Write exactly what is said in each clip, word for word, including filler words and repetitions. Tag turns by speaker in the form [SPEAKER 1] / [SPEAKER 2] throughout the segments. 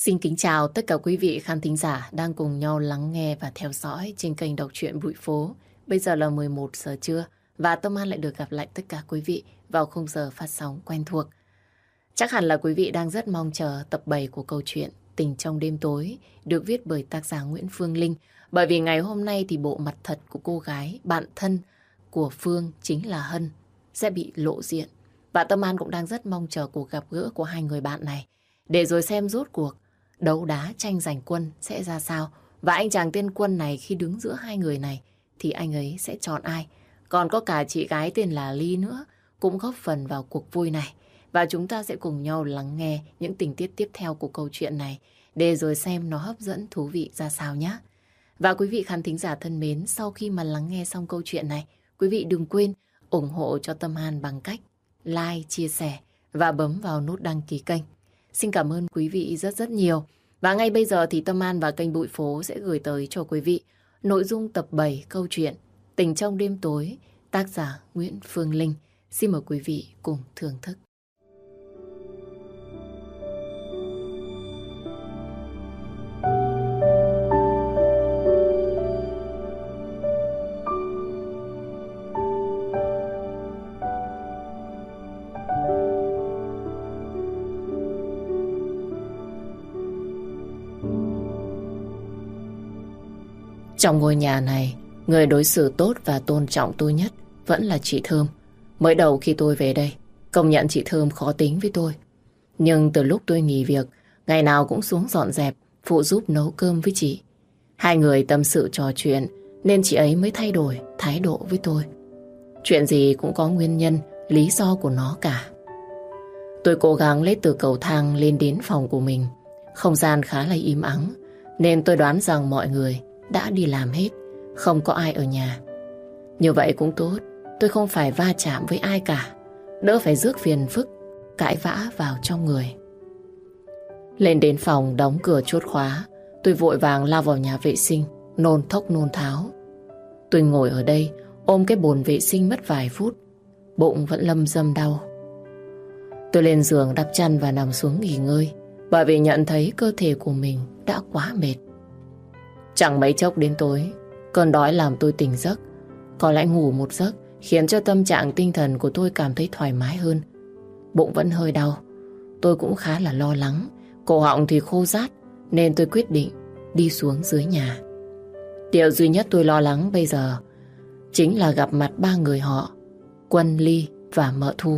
[SPEAKER 1] Xin kính chào tất cả quý vị khán thính giả đang cùng nhau lắng nghe và theo dõi trên kênh đọc truyện Bụi Phố. Bây giờ là mười một giờ trưa và Tâm An lại được gặp lại tất cả quý vị vào khung giờ phát sóng quen thuộc. Chắc hẳn là quý vị đang rất mong chờ tập bảy của câu chuyện Tình trong đêm tối được viết bởi tác giả Nguyễn Phương Linh. Bởi vì ngày hôm nay thì bộ mặt thật của cô gái, bạn thân của Phương chính là Hân sẽ bị lộ diện. Và Tâm An cũng đang rất mong chờ cuộc gặp gỡ của hai người bạn này để rồi xem rốt cuộc đấu đá tranh giành quân sẽ ra sao. Và anh chàng tên Quân này khi đứng giữa hai người này thì anh ấy sẽ chọn ai. Còn có cả chị gái tên là Ly nữa cũng góp phần vào cuộc vui này. Và chúng ta sẽ cùng nhau lắng nghe những tình tiết tiếp theo của câu chuyện này để rồi xem nó hấp dẫn thú vị ra sao nhé. Và quý vị khán thính giả thân mến, sau khi mà lắng nghe xong câu chuyện này, quý vị đừng quên ủng hộ cho Tâm An bằng cách like, chia sẻ và bấm vào nút đăng ký kênh. Xin cảm ơn quý vị rất rất nhiều. Và ngay bây giờ thì Tâm An và kênh Bụi Phố sẽ gửi tới cho quý vị nội dung tập bảy câu chuyện Tình trong đêm tối, tác giả Nguyễn Phương Linh. Xin mời quý vị cùng thưởng thức. Trong ngôi nhà này, người đối xử tốt và tôn trọng tôi nhất vẫn là chị Thơm. Mới đầu khi tôi về đây, công nhận chị Thơm khó tính với tôi. Nhưng từ lúc tôi nghỉ việc, ngày nào cũng xuống dọn dẹp, phụ giúp nấu cơm với chị. Hai người tâm sự trò chuyện nên chị ấy mới thay đổi thái độ với tôi. Chuyện gì cũng có nguyên nhân, lý do của nó cả. Tôi cố gắng lết từ cầu thang lên đến phòng của mình. Không gian khá là im ắng, nên tôi đoán rằng mọi người đã đi làm hết, không có ai ở nhà. Như vậy cũng tốt, tôi không phải va chạm với ai cả, đỡ phải rước phiền phức, cãi vã vào trong người. Lên đến phòng đóng cửa chốt khóa, tôi vội vàng lao vào nhà vệ sinh, nôn thốc nôn tháo. Tôi ngồi ở đây, ôm cái bồn vệ sinh mất vài phút, bụng vẫn lâm dâm đau. Tôi lên giường đắp chăn và nằm xuống nghỉ ngơi, bởi vì nhận thấy cơ thể của mình đã quá mệt. Chẳng mấy chốc đến tối, cơn đói làm tôi tỉnh giấc. Có lẽ ngủ một giấc khiến cho tâm trạng tinh thần của tôi cảm thấy thoải mái hơn. Bụng vẫn hơi đau, tôi cũng khá là lo lắng. Cổ họng thì khô rát, nên tôi quyết định đi xuống dưới nhà. Điều duy nhất tôi lo lắng bây giờ chính là gặp mặt ba người họ, Quân, Ly và Mợ Thu.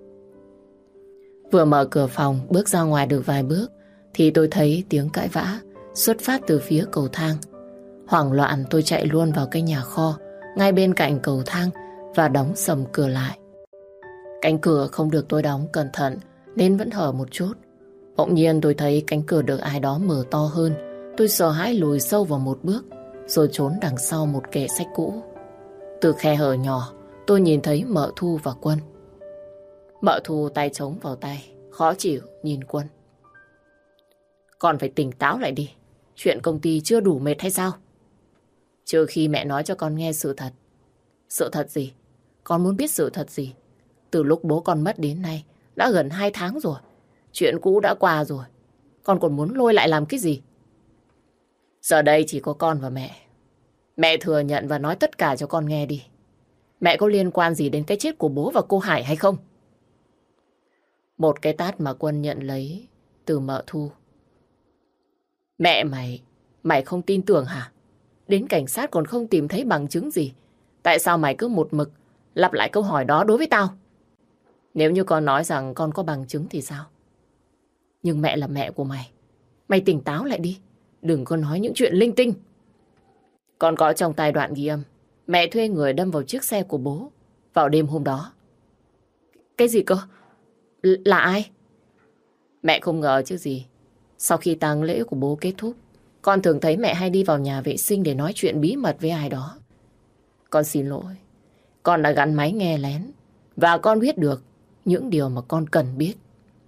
[SPEAKER 1] Vừa mở cửa phòng, bước ra ngoài được vài bước thì tôi thấy tiếng cãi vã xuất phát từ phía cầu thang. Hoảng loạn tôi chạy luôn vào cái nhà kho ngay bên cạnh cầu thang và đóng sầm cửa lại. Cánh cửa không được tôi đóng cẩn thận nên vẫn hở một chút. Bỗng nhiên tôi thấy cánh cửa được ai đó mở to hơn. Tôi sợ hãi lùi sâu vào một bước rồi trốn đằng sau một kệ sách cũ. Từ khe hở nhỏ tôi nhìn thấy Mợ Thu và Quân. Mợ Thu tay chống vào tay, khó chịu nhìn Quân. Con phải tỉnh táo lại đi. Chuyện công ty chưa đủ mệt hay sao? Trừ khi mẹ nói cho con nghe sự thật. Sự thật gì? Con muốn biết sự thật gì? Từ lúc bố con mất đến nay đã gần hai tháng rồi. Chuyện cũ đã qua rồi. Con còn muốn lôi lại làm cái gì? Giờ đây chỉ có con và mẹ. Mẹ thừa nhận và nói tất cả cho con nghe đi. Mẹ có liên quan gì đến cái chết của bố và cô Hải hay không? Một cái tát mà Quân nhận lấy từ Mợ Thu. Mẹ mày, mày không tin tưởng hả? Đến cảnh sát còn không tìm thấy bằng chứng gì. Tại sao mày cứ một mực lặp lại câu hỏi đó đối với tao? Nếu như con nói rằng con có bằng chứng thì sao? Nhưng mẹ là mẹ của mày. Mày tỉnh táo lại đi. Đừng có nói những chuyện linh tinh. Con có trong tài đoạn ghi âm mẹ thuê người đâm vào chiếc xe của bố vào đêm hôm đó. Cái gì cơ? L- là ai? Mẹ không ngờ chứ gì. Sau khi tang lễ của bố kết thúc, con thường thấy mẹ hay đi vào nhà vệ sinh để nói chuyện bí mật với ai đó. Con xin lỗi. Con đã gắn máy nghe lén và con biết được những điều mà con cần biết.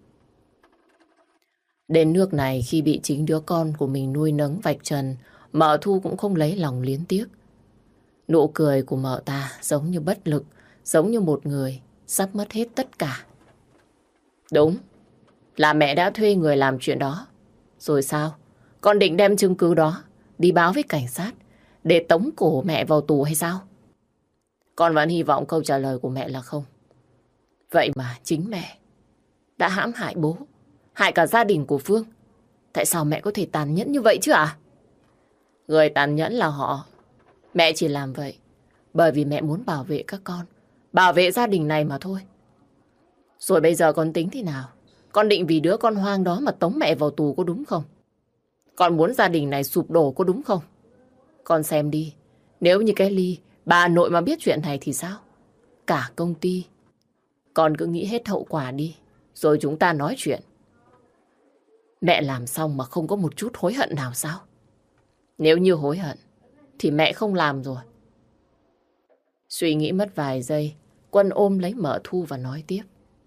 [SPEAKER 1] Đến nước này khi bị chính đứa con của mình nuôi nấng vạch trần, Mợ Thu cũng không lấy lòng liến tiếc. Nụ cười của mợ ta giống như bất lực, giống như một người sắp mất hết tất cả. Đúng, là mẹ đã thuê người làm chuyện đó. Rồi sao? Con định đem chứng cứ đó đi báo với cảnh sát để tống cổ mẹ vào tù hay sao? Con vẫn hy vọng câu trả lời của mẹ là không. Vậy mà chính mẹ đã hãm hại bố, hại cả gia đình của Phương. Tại sao mẹ có thể tàn nhẫn như vậy chứ à? Người tàn nhẫn là họ. Mẹ chỉ làm vậy bởi vì mẹ muốn bảo vệ các con, bảo vệ gia đình này mà thôi. Rồi bây giờ con tính thế nào? Con định vì đứa con hoang đó mà tống mẹ vào tù có đúng không? Con muốn gia đình này sụp đổ có đúng không? Con xem đi, nếu như cái Ly, bà nội mà biết chuyện này thì sao? Cả công ty. Con cứ nghĩ hết hậu quả đi, rồi chúng ta nói chuyện. Mẹ làm xong mà không có một chút hối hận nào sao? Nếu như hối hận, thì mẹ không làm rồi. Suy nghĩ mất vài giây, Quân ôm lấy Mợ Thu và nói tiếp.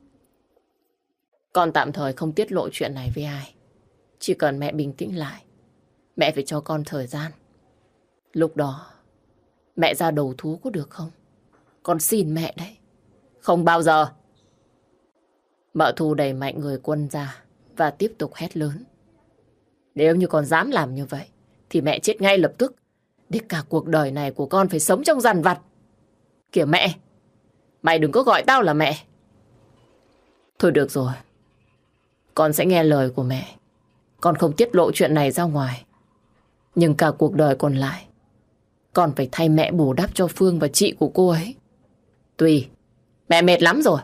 [SPEAKER 1] Con tạm thời không tiết lộ chuyện này với ai. Chỉ cần mẹ bình tĩnh lại, mẹ phải cho con thời gian. Lúc đó, mẹ ra đầu thú có được không? Con xin mẹ đấy. Không bao giờ. Mợ Thu đẩy mạnh người Quân ra và tiếp tục hét lớn. Nếu như con dám làm như vậy, thì mẹ chết ngay lập tức. Để cả cuộc đời này của con phải sống trong dằn vặt. Kìa mẹ, mày đừng có gọi tao là mẹ. Thôi được rồi, con sẽ nghe lời của mẹ. Con không tiết lộ chuyện này ra ngoài. Nhưng cả cuộc đời còn lại, con phải thay mẹ bù đắp cho Phương và chị của cô ấy. Tùy, mẹ mệt lắm rồi.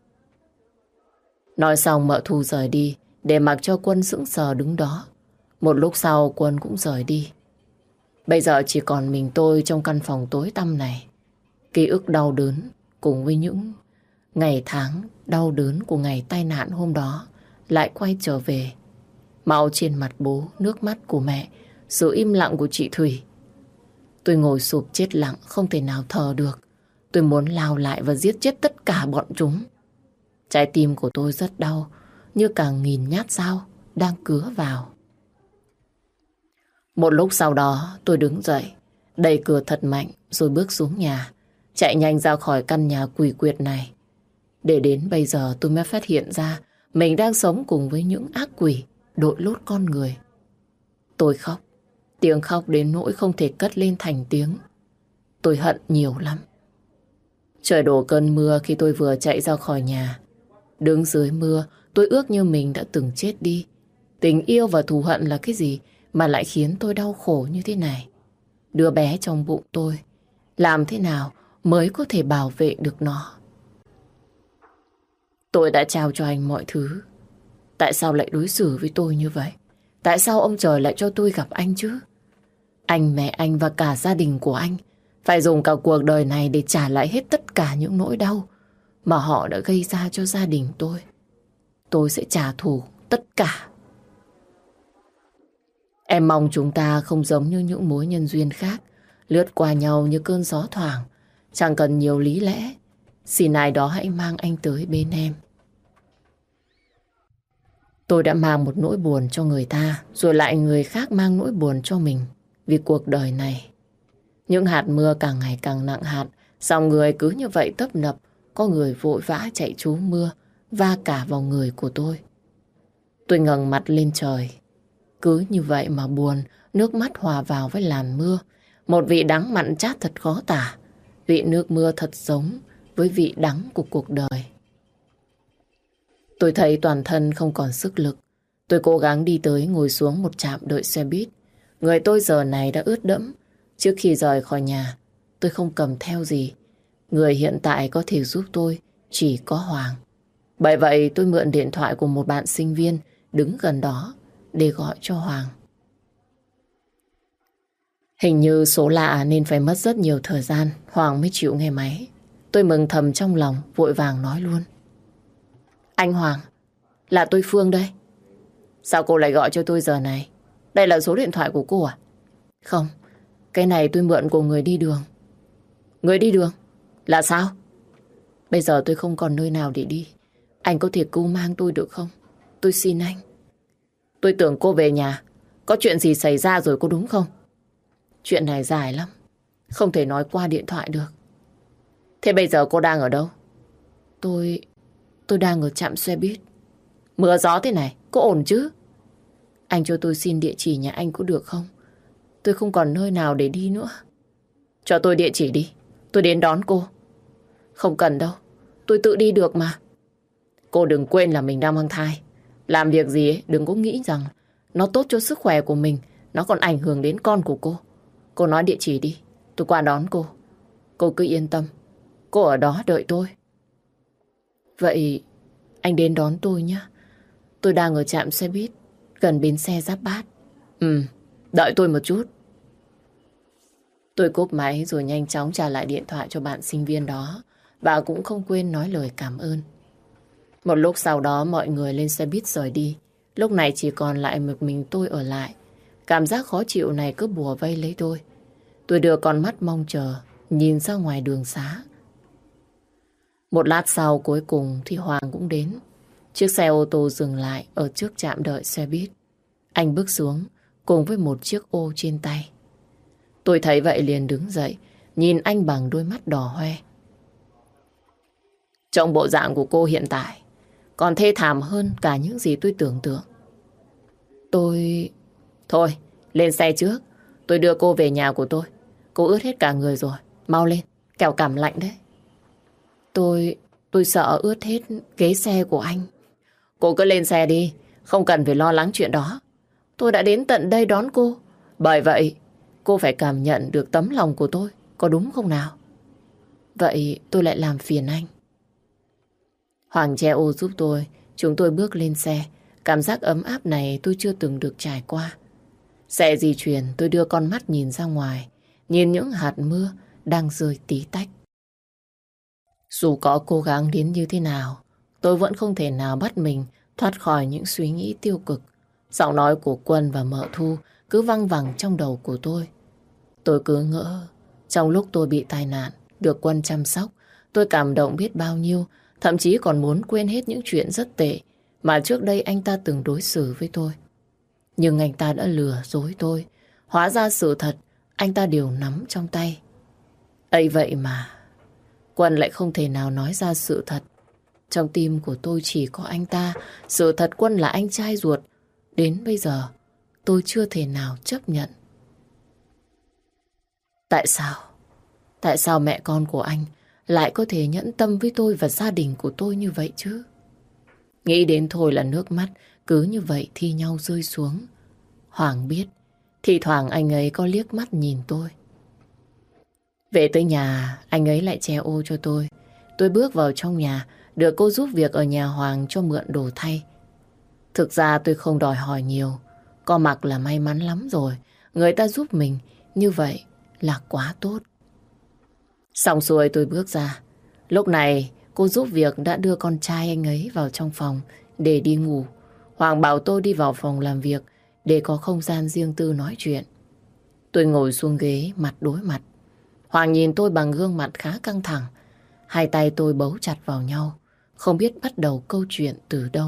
[SPEAKER 1] Nói xong Mợ Thu rời đi, để mặc cho Quân sững sờ đứng đó. Một lúc sau Quân cũng rời đi. Bây giờ chỉ còn mình tôi trong căn phòng tối tăm này. Ký ức đau đớn cùng với những ngày tháng đau đớn của ngày tai nạn hôm đó lại quay trở về. Máu trên mặt bố, nước mắt của mẹ, sự im lặng của chị Thủy. Tôi ngồi sụp chết lặng, không thể nào thở được. Tôi muốn lao lại và giết chết tất cả bọn chúng. Trái tim của tôi rất đau, như cả nghìn nhát dao đang cứa vào. Một lúc sau đó tôi đứng dậy, đẩy cửa thật mạnh rồi bước xuống nhà, chạy nhanh ra khỏi căn nhà quỷ quyệt này. Để đến bây giờ tôi mới phát hiện ra mình đang sống cùng với những ác quỷ đội lốt con người. Tôi khóc, tiếng khóc đến nỗi không thể cất lên thành tiếng. Tôi hận nhiều lắm. Trời đổ cơn mưa khi tôi vừa chạy ra khỏi nhà. Đứng dưới mưa, tôi ước như mình đã từng chết đi. Tình yêu và thù hận là cái gì mà lại khiến tôi đau khổ như thế này? Đứa bé trong bụng tôi, làm thế nào mới có thể bảo vệ được nó? Tôi đã trao cho anh mọi thứ. Tại sao lại đối xử với tôi như vậy? Tại sao ông trời lại cho tôi gặp anh chứ? Anh, mẹ anh và cả gia đình của anh phải dùng cả cuộc đời này để trả lại hết tất cả những nỗi đau mà họ đã gây ra cho gia đình tôi. Tôi sẽ trả thù tất cả. Em mong chúng ta không giống như những mối nhân duyên khác, lướt qua nhau như cơn gió thoảng, chẳng cần nhiều lý lẽ. Xin ai đó hãy mang anh tới bên em. Tôi đã mang một nỗi buồn cho người ta, rồi lại người khác mang nỗi buồn cho mình. Vì cuộc đời này, những hạt mưa càng ngày càng nặng hạt, dòng người cứ như vậy tấp nập. Có người vội vã chạy trú mưa, va cả vào người của tôi. Tôi ngẩng mặt lên trời. Cứ như vậy mà buồn, nước mắt hòa vào với làn mưa. Một vị đắng mặn chát thật khó tả. Vị nước mưa thật giống với vị đắng của cuộc đời. Tôi thấy toàn thân không còn sức lực. Tôi cố gắng đi tới ngồi xuống một trạm đợi xe buýt. Người tôi giờ này đã ướt đẫm. Trước khi rời khỏi nhà, tôi không cầm theo gì. Người hiện tại có thể giúp tôi chỉ có Hoàng. Bởi vậy tôi mượn điện thoại của một bạn sinh viên đứng gần đó để gọi cho Hoàng. Hình như số lạ nên phải mất rất nhiều thời gian Hoàng mới chịu nghe máy. Tôi mừng thầm trong lòng, vội vàng nói luôn. Anh Hoàng, là tôi Phương đây. Sao cô lại gọi cho tôi giờ này? Đây là số điện thoại của cô à? Không, cái này tôi mượn của người đi đường. Người đi đường? Là sao? Bây giờ tôi không còn nơi nào để đi. Anh có thể cứu mang tôi được không? Tôi xin anh. Tôi tưởng cô về nhà. Có chuyện gì xảy ra rồi có đúng không? Chuyện này dài lắm, không thể nói qua điện thoại được. Thế bây giờ cô đang ở đâu? Tôi... Tôi đang ở trạm xe buýt. Mưa gió thế này, có ổn chứ? Anh cho tôi xin địa chỉ nhà anh có được không? Tôi không còn nơi nào để đi nữa. Cho tôi địa chỉ đi, tôi đến đón cô. Không cần đâu, tôi tự đi được mà. Cô đừng quên là mình đang mang thai. Làm việc gì ấy, đừng có nghĩ rằng nó tốt cho sức khỏe của mình, nó còn ảnh hưởng đến con của cô. Cô nói địa chỉ đi, tôi qua đón cô. Cô cứ yên tâm, cô ở đó đợi tôi. Vậy anh đến đón tôi nhé. Tôi đang ở trạm xe buýt gần bến xe Giáp Bát. Ừ, đợi tôi một chút. Tôi cúp máy rồi nhanh chóng trả lại điện thoại cho bạn sinh viên đó, và cũng không quên nói lời cảm ơn. Một lúc sau đó mọi người lên xe buýt rời đi. Lúc này chỉ còn lại một mình tôi ở lại. Cảm giác khó chịu này cứ bùa vây lấy tôi. Tôi đưa con mắt mong chờ, nhìn ra ngoài đường xá. Một lát sau cuối cùng thì Hoàng cũng đến. Chiếc xe ô tô dừng lại ở trước trạm đợi xe buýt. Anh bước xuống cùng với một chiếc ô trên tay. Tôi thấy vậy liền đứng dậy, nhìn anh bằng đôi mắt đỏ hoe. Trong bộ dạng của cô hiện tại còn thê thảm hơn cả những gì tôi tưởng tượng. Tôi... Thôi, lên xe trước. Tôi đưa cô về nhà của tôi. Cô ướt hết cả người rồi. Mau lên, kẻo cảm lạnh đấy. Tôi... Tôi sợ ướt hết ghế xe của anh. Cô cứ lên xe đi, không cần phải lo lắng chuyện đó. Tôi đã đến tận đây đón cô. Bởi vậy, cô phải cảm nhận được tấm lòng của tôi. Có đúng không nào? Vậy tôi lại làm phiền anh. Hoàng che ô giúp tôi. Chúng tôi bước lên xe. Cảm giác ấm áp này tôi chưa từng được trải qua. Xe di chuyển, tôi đưa con mắt nhìn ra ngoài. Nhìn những hạt mưa đang rơi tí tách. Dù có cố gắng đến như thế nào, tôi vẫn không thể nào bắt mình thoát khỏi những suy nghĩ tiêu cực. Giọng nói của Quân và Mợ Thu cứ văng vẳng trong đầu của tôi. Tôi cứ ngỡ, trong lúc tôi bị tai nạn, được Quân chăm sóc, tôi cảm động biết bao nhiêu, thậm chí còn muốn quên hết những chuyện rất tệ mà trước đây anh ta từng đối xử với tôi. Nhưng anh ta đã lừa dối tôi. Hóa ra sự thật, anh ta đều nắm trong tay. Ấy vậy mà, Quân lại không thể nào nói ra sự thật. Trong tim của tôi chỉ có anh ta. Sự thật Quân là anh trai ruột. Đến bây giờ, tôi chưa thể nào chấp nhận. Tại sao? Tại sao mẹ con của anh lại có thể nhẫn tâm với tôi và gia đình của tôi như vậy chứ? Nghĩ đến thôi là nước mắt cứ như vậy thi nhau rơi xuống. Hoàng biết, thì thoảng anh ấy có liếc mắt nhìn tôi. Về tới nhà, anh ấy lại che ô cho tôi. Tôi bước vào trong nhà, được cô giúp việc ở nhà Hoàng cho mượn đồ thay. Thực ra tôi không đòi hỏi nhiều. Có mặc là may mắn lắm rồi. Người ta giúp mình như vậy là quá tốt. Xong xuôi tôi bước ra. Lúc này cô giúp việc đã đưa con trai anh ấy vào trong phòng để đi ngủ. Hoàng bảo tôi đi vào phòng làm việc để có không gian riêng tư nói chuyện. Tôi ngồi xuống ghế mặt đối mặt. Hoàng nhìn tôi bằng gương mặt khá căng thẳng. Hai tay tôi bấu chặt vào nhau, không biết bắt đầu câu chuyện từ đâu.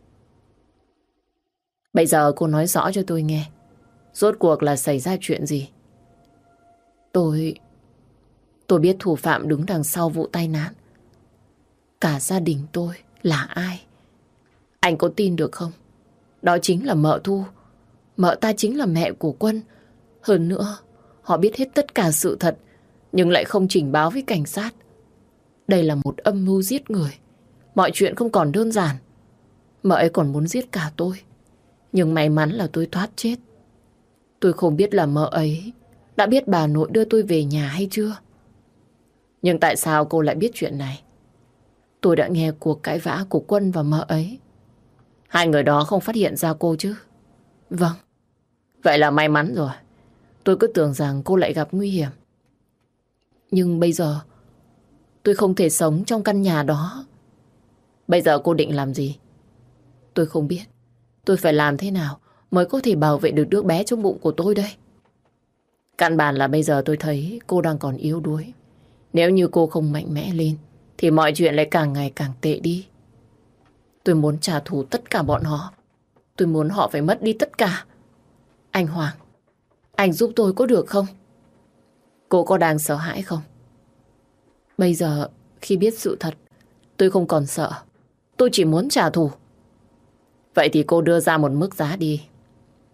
[SPEAKER 1] Bây giờ cô nói rõ cho tôi nghe, rốt cuộc là xảy ra chuyện gì? Tôi... Tôi biết thủ phạm đứng đằng sau vụ tai nạn. Cả gia đình tôi là ai? Anh có tin được không? Đó chính là Mợ Thu. Mợ ta chính là mẹ của Quân. Hơn nữa, họ biết hết tất cả sự thật, nhưng lại không trình báo với cảnh sát. Đây là một âm mưu giết người. Mọi chuyện không còn đơn giản. Mợ ấy còn muốn giết cả tôi. Nhưng may mắn là tôi thoát chết. Tôi không biết là mợ ấy đã biết bà nội đưa tôi về nhà hay chưa. Nhưng tại sao cô lại biết chuyện này? Tôi đã nghe cuộc cãi vã của Quân và mợ ấy. Hai người đó không phát hiện ra cô chứ? Vâng. Vậy là may mắn rồi. Tôi cứ tưởng rằng cô lại gặp nguy hiểm. Nhưng bây giờ tôi không thể sống trong căn nhà đó. Bây giờ cô định làm gì? Tôi không biết. Tôi phải làm thế nào mới có thể bảo vệ được đứa bé trong bụng của tôi đây? Căn bản là bây giờ tôi thấy cô đang còn yếu đuối. Nếu như cô không mạnh mẽ lên thì mọi chuyện lại càng ngày càng tệ đi. Tôi muốn trả thù tất cả bọn họ. Tôi muốn họ phải mất đi tất cả. Anh Hoàng, anh giúp tôi có được không? Cô có đang sợ hãi không? Bây giờ khi biết sự thật, tôi không còn sợ. Tôi chỉ muốn trả thù. Vậy thì cô đưa ra một mức giá đi.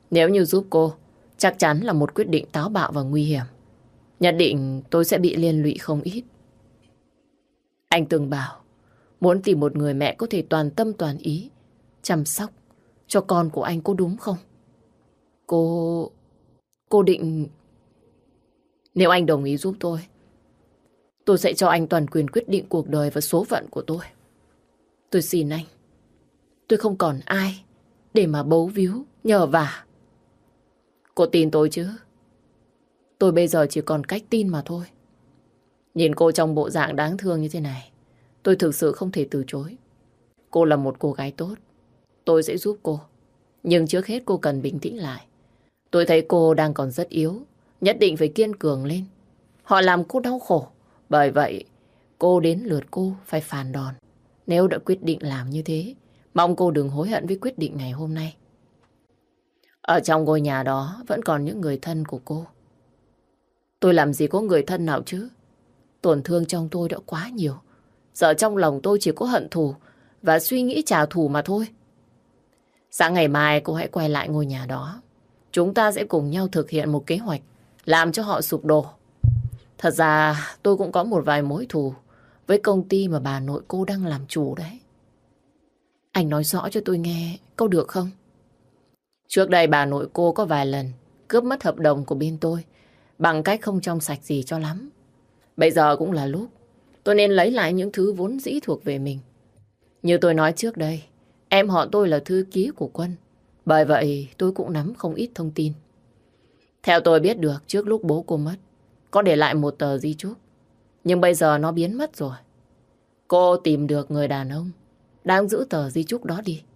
[SPEAKER 1] Nếu như giúp cô, chắc chắn là một quyết định táo bạo và nguy hiểm. Nhất định tôi sẽ bị liên lụy không ít. Anh từng bảo muốn tìm một người mẹ có thể toàn tâm toàn ý chăm sóc cho con của anh, có đúng không? Cô... Cô định... Nếu anh đồng ý giúp tôi, tôi sẽ cho anh toàn quyền quyết định cuộc đời và số phận của tôi. Tôi xin anh. Tôi không còn ai để mà bấu víu, nhờ vả. Cô tin tôi chứ? Tôi bây giờ chỉ còn cách tin mà thôi. Nhìn cô trong bộ dạng đáng thương như thế này, tôi thực sự không thể từ chối. Cô là một cô gái tốt, tôi sẽ giúp cô. Nhưng trước hết cô cần bình tĩnh lại. Tôi thấy cô đang còn rất yếu, nhất định phải kiên cường lên. Họ làm cô đau khổ, bởi vậy cô đến lượt cô phải phản đòn. Nếu đã quyết định làm như thế, mong cô đừng hối hận với quyết định ngày hôm nay. Ở trong ngôi nhà đó vẫn còn những người thân của cô. Tôi làm gì có người thân nào chứ? Tổn thương trong tôi đã quá nhiều. Giờ trong lòng tôi chỉ có hận thù và suy nghĩ trả thù mà thôi. Sáng ngày mai cô hãy quay lại ngôi nhà đó. Chúng ta sẽ cùng nhau thực hiện một kế hoạch làm cho họ sụp đổ. Thật ra tôi cũng có một vài mối thù với công ty mà bà nội cô đang làm chủ đấy. Anh nói rõ cho tôi nghe câu được không? Trước đây bà nội cô có vài lần cướp mất hợp đồng của bên tôi bằng cách không trong sạch gì cho lắm. Bây giờ cũng là lúc tôi nên lấy lại những thứ vốn dĩ thuộc về mình. Như tôi nói trước đây, em họ tôi là thư ký của Quân. Bởi vậy tôi cũng nắm không ít thông tin. Theo tôi biết được, trước lúc bố cô mất, có để lại một tờ di chúc. Nhưng bây giờ nó biến mất rồi. Cô tìm được người đàn ông đang giữ tờ di chúc đó đi.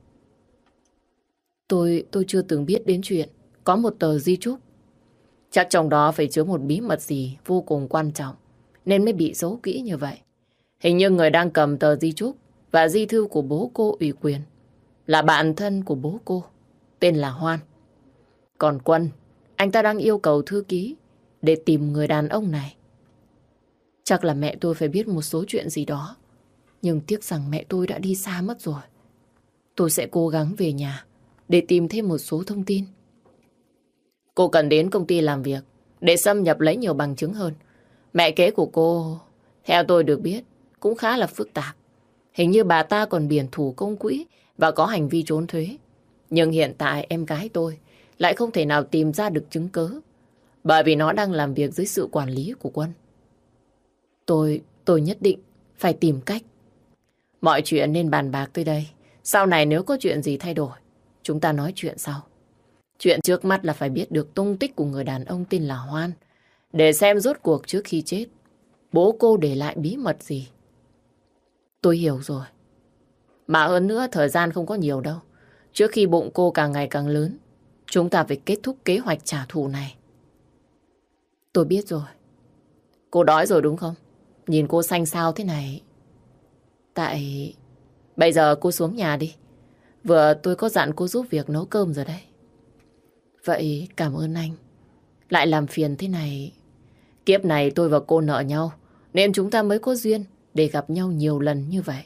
[SPEAKER 1] Tôi, tôi chưa từng biết đến chuyện có một tờ di chúc. Chắc trong đó phải chứa một bí mật gì vô cùng quan trọng, nên mới bị giấu kỹ như vậy. Hình như người đang cầm tờ di chúc và di thư của bố cô ủy quyền là bạn thân của bố cô, tên là Hoan. Còn Quân, anh ta đang yêu cầu thư ký để tìm người đàn ông này. Chắc là mẹ tôi phải biết một số chuyện gì đó. Nhưng tiếc rằng mẹ tôi đã đi xa mất rồi. Tôi sẽ cố gắng về nhà để tìm thêm một số thông tin. Cô cần đến công ty làm việc để xâm nhập lấy nhiều bằng chứng hơn. Mẹ kế của cô, theo tôi được biết, cũng khá là phức tạp. Hình như bà ta còn biển thủ công quỹ và có hành vi trốn thuế. Nhưng hiện tại em gái tôi lại không thể nào tìm ra được chứng cớ, bởi vì nó đang làm việc dưới sự quản lý của Quân. Tôi, tôi nhất định phải tìm cách. Mọi chuyện nên bàn bạc tới đây. Sau này nếu có chuyện gì thay đổi, chúng ta nói chuyện sau. Chuyện trước mắt là phải biết được tung tích của người đàn ông tên là Hoan, để xem rốt cuộc trước khi chết bố cô để lại bí mật gì. Tôi hiểu rồi. Mà hơn nữa thời gian không có nhiều đâu. Trước khi bụng cô càng ngày càng lớn, chúng ta phải kết thúc kế hoạch trả thù này. Tôi biết rồi. Cô đói rồi đúng không? Nhìn cô xanh xao thế này. Tại... Bây giờ cô xuống nhà đi. Vừa tôi có dặn cô giúp việc nấu cơm rồi đấy. Vậy cảm ơn anh. Lại làm phiền thế này. Kiếp này tôi và cô nợ nhau, nên chúng ta mới có duyên để gặp nhau nhiều lần như vậy.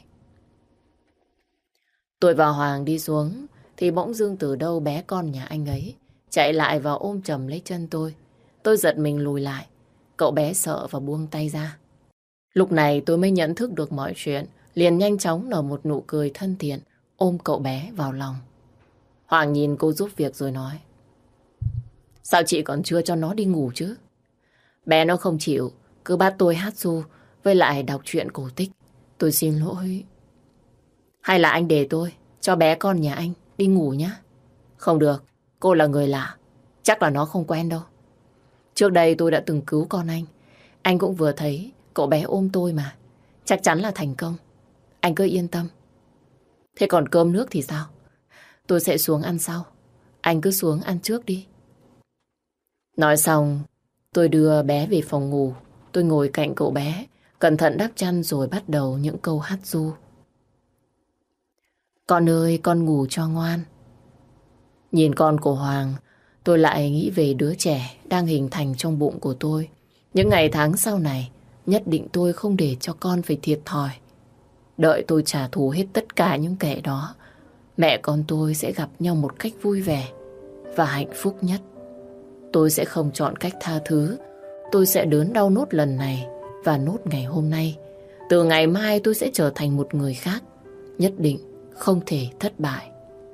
[SPEAKER 1] Tôi và Hoàng đi xuống thì bỗng dưng từ đâu bé con nhà anh ấy chạy lại và ôm chầm lấy chân tôi. Tôi giật mình lùi lại. Cậu bé sợ và buông tay ra. Lúc này tôi mới nhận thức được mọi chuyện, liền nhanh chóng nở một nụ cười thân thiện, ôm cậu bé vào lòng. Hoàng nhìn cô giúp việc rồi nói: Sao chị còn chưa cho nó đi ngủ chứ? Bé nó không chịu, cứ bắt tôi hát ru với lại đọc truyện cổ tích. Tôi xin lỗi. Hay là anh để tôi cho bé con nhà anh đi ngủ nhé? Không được, cô là người lạ, chắc là nó không quen đâu. Trước đây tôi đã từng cứu con anh. Anh cũng vừa thấy cậu bé ôm tôi mà. Chắc chắn là thành công. Anh cứ yên tâm. Thế còn cơm nước thì sao? Tôi sẽ xuống ăn sau. Anh cứ xuống ăn trước đi. Nói xong, tôi đưa bé về phòng ngủ. Tôi ngồi cạnh cậu bé, cẩn thận đắp chăn rồi bắt đầu những câu hát ru. Con ơi, con ngủ cho ngoan. Nhìn con của Hoàng, tôi lại nghĩ về đứa trẻ đang hình thành trong bụng của tôi. Những ngày tháng sau này, nhất định tôi không để cho con phải thiệt thòi. Đợi tôi trả thù hết tất cả những kẻ đó, mẹ con tôi sẽ gặp nhau một cách vui vẻ và hạnh phúc nhất. Tôi sẽ không chọn cách tha thứ. Tôi sẽ đớn đau nốt lần này và nốt ngày hôm nay. Từ ngày mai tôi sẽ trở thành một người khác. Nhất định không thể thất bại.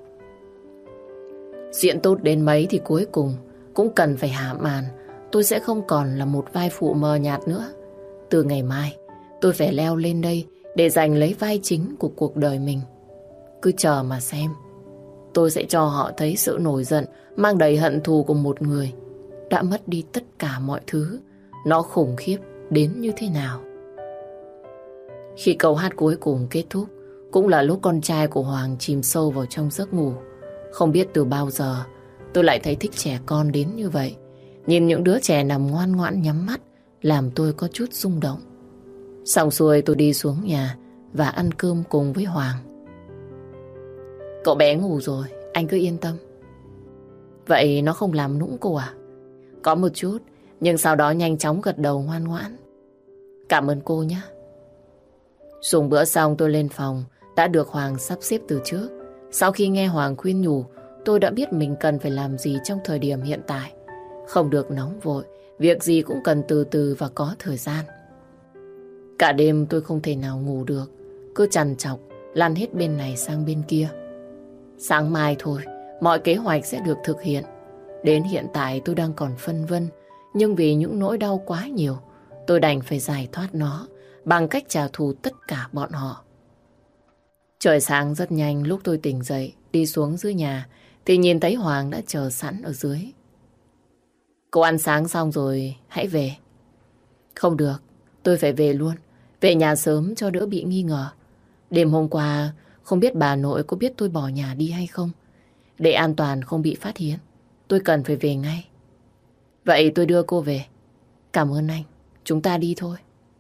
[SPEAKER 1] Diễn tốt đến mấy thì cuối cùng cũng cần phải hạ màn. Tôi sẽ không còn là một vai phụ mờ nhạt nữa. Từ ngày mai tôi phải leo lên đây để giành lấy vai chính của cuộc đời mình. Cứ chờ mà xem. Tôi sẽ cho họ thấy sự nổi giận mang đầy hận thù của một người đã mất đi tất cả mọi thứ. Nó khủng khiếp đến như thế nào. Khi câu hát cuối cùng kết thúc, cũng là lúc con trai của Hoàng chìm sâu vào trong giấc ngủ. Không biết từ bao giờ tôi lại thấy thích trẻ con đến như vậy. Nhìn những đứa trẻ nằm ngoan ngoãn nhắm mắt làm tôi có chút rung động. Xong xuôi tôi đi xuống nhà và ăn cơm cùng với Hoàng. Cậu bé ngủ rồi, anh cứ yên tâm. Vậy nó không làm nũng cô à? Có một chút, nhưng sau đó nhanh chóng gật đầu ngoan ngoãn. Cảm ơn cô nhé. Dùng bữa xong tôi lên phòng, đã được Hoàng sắp xếp từ trước. Sau khi nghe Hoàng khuyên nhủ, tôi đã biết mình cần phải làm gì trong thời điểm hiện tại. Không được nóng vội, việc gì cũng cần từ từ và có thời gian. Cả đêm tôi không thể nào ngủ được, cứ trằn trọc, lăn hết bên này sang bên kia. Sáng mai thôi, mọi kế hoạch sẽ được thực hiện. Đến hiện tại tôi đang còn phân vân, nhưng vì những nỗi đau quá nhiều, tôi đành phải giải thoát nó bằng cách trả thù tất cả bọn họ. Trời sáng rất nhanh, lúc tôi tỉnh dậy, đi xuống dưới nhà, thì nhìn thấy Hoàng đã chờ sẵn ở dưới. Cô ăn sáng xong rồi, hãy về. Không được, tôi phải về luôn. Về nhà sớm cho đỡ bị nghi ngờ. Đêm hôm qua, không biết bà nội có biết tôi bỏ nhà đi hay không. Để an toàn không bị phát hiện, tôi cần phải về ngay. Vậy tôi đưa cô về. Cảm ơn anh, chúng ta đi thôi.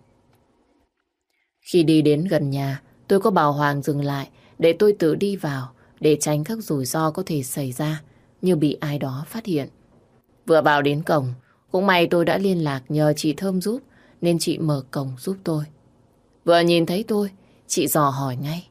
[SPEAKER 1] Khi đi đến gần nhà, tôi có bảo Hoàng dừng lại để tôi tự đi vào, để tránh các rủi ro có thể xảy ra như bị ai đó phát hiện. Vừa vào đến cổng, cũng may tôi đã liên lạc nhờ chị Thơm giúp, nên chị mở cổng giúp tôi. Vừa nhìn thấy tôi, chị dò hỏi ngay.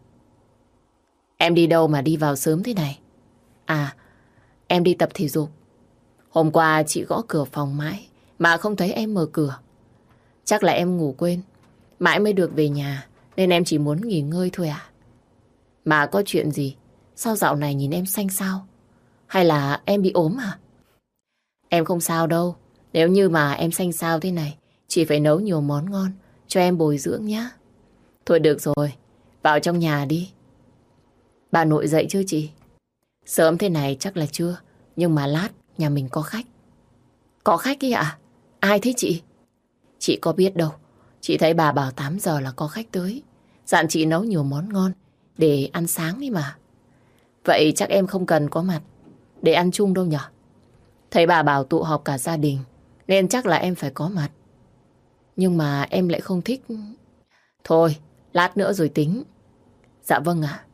[SPEAKER 1] Em đi đâu mà đi vào sớm thế này? À, em đi tập thể dục. Hôm qua chị gõ cửa phòng mãi mà không thấy em mở cửa. Chắc là em ngủ quên, mãi mới được về nhà, nên em chỉ muốn nghỉ ngơi thôi à. Mà có chuyện gì? Sao dạo này nhìn em xanh xao? Hay là em bị ốm à? Em không sao đâu. Nếu như mà em xanh xao thế này, chị phải nấu nhiều món ngon cho em bồi dưỡng nhá. Thôi được rồi, vào trong nhà đi. Bà nội dậy chưa chị? Sớm thế này chắc là chưa, nhưng mà lát nhà mình có khách. Có khách ấy ạ? Ai thế chị? Chị có biết đâu. Chị thấy bà bảo tám giờ là có khách tới. Dặn chị nấu nhiều món ngon để ăn sáng đi mà. Vậy chắc em không cần có mặt để ăn chung đâu nhở? Thấy bà bảo tụ họp cả gia đình, nên chắc là em phải có mặt. Nhưng mà em lại không thích. Thôi, lát nữa rồi tính. Dạ vâng ạ.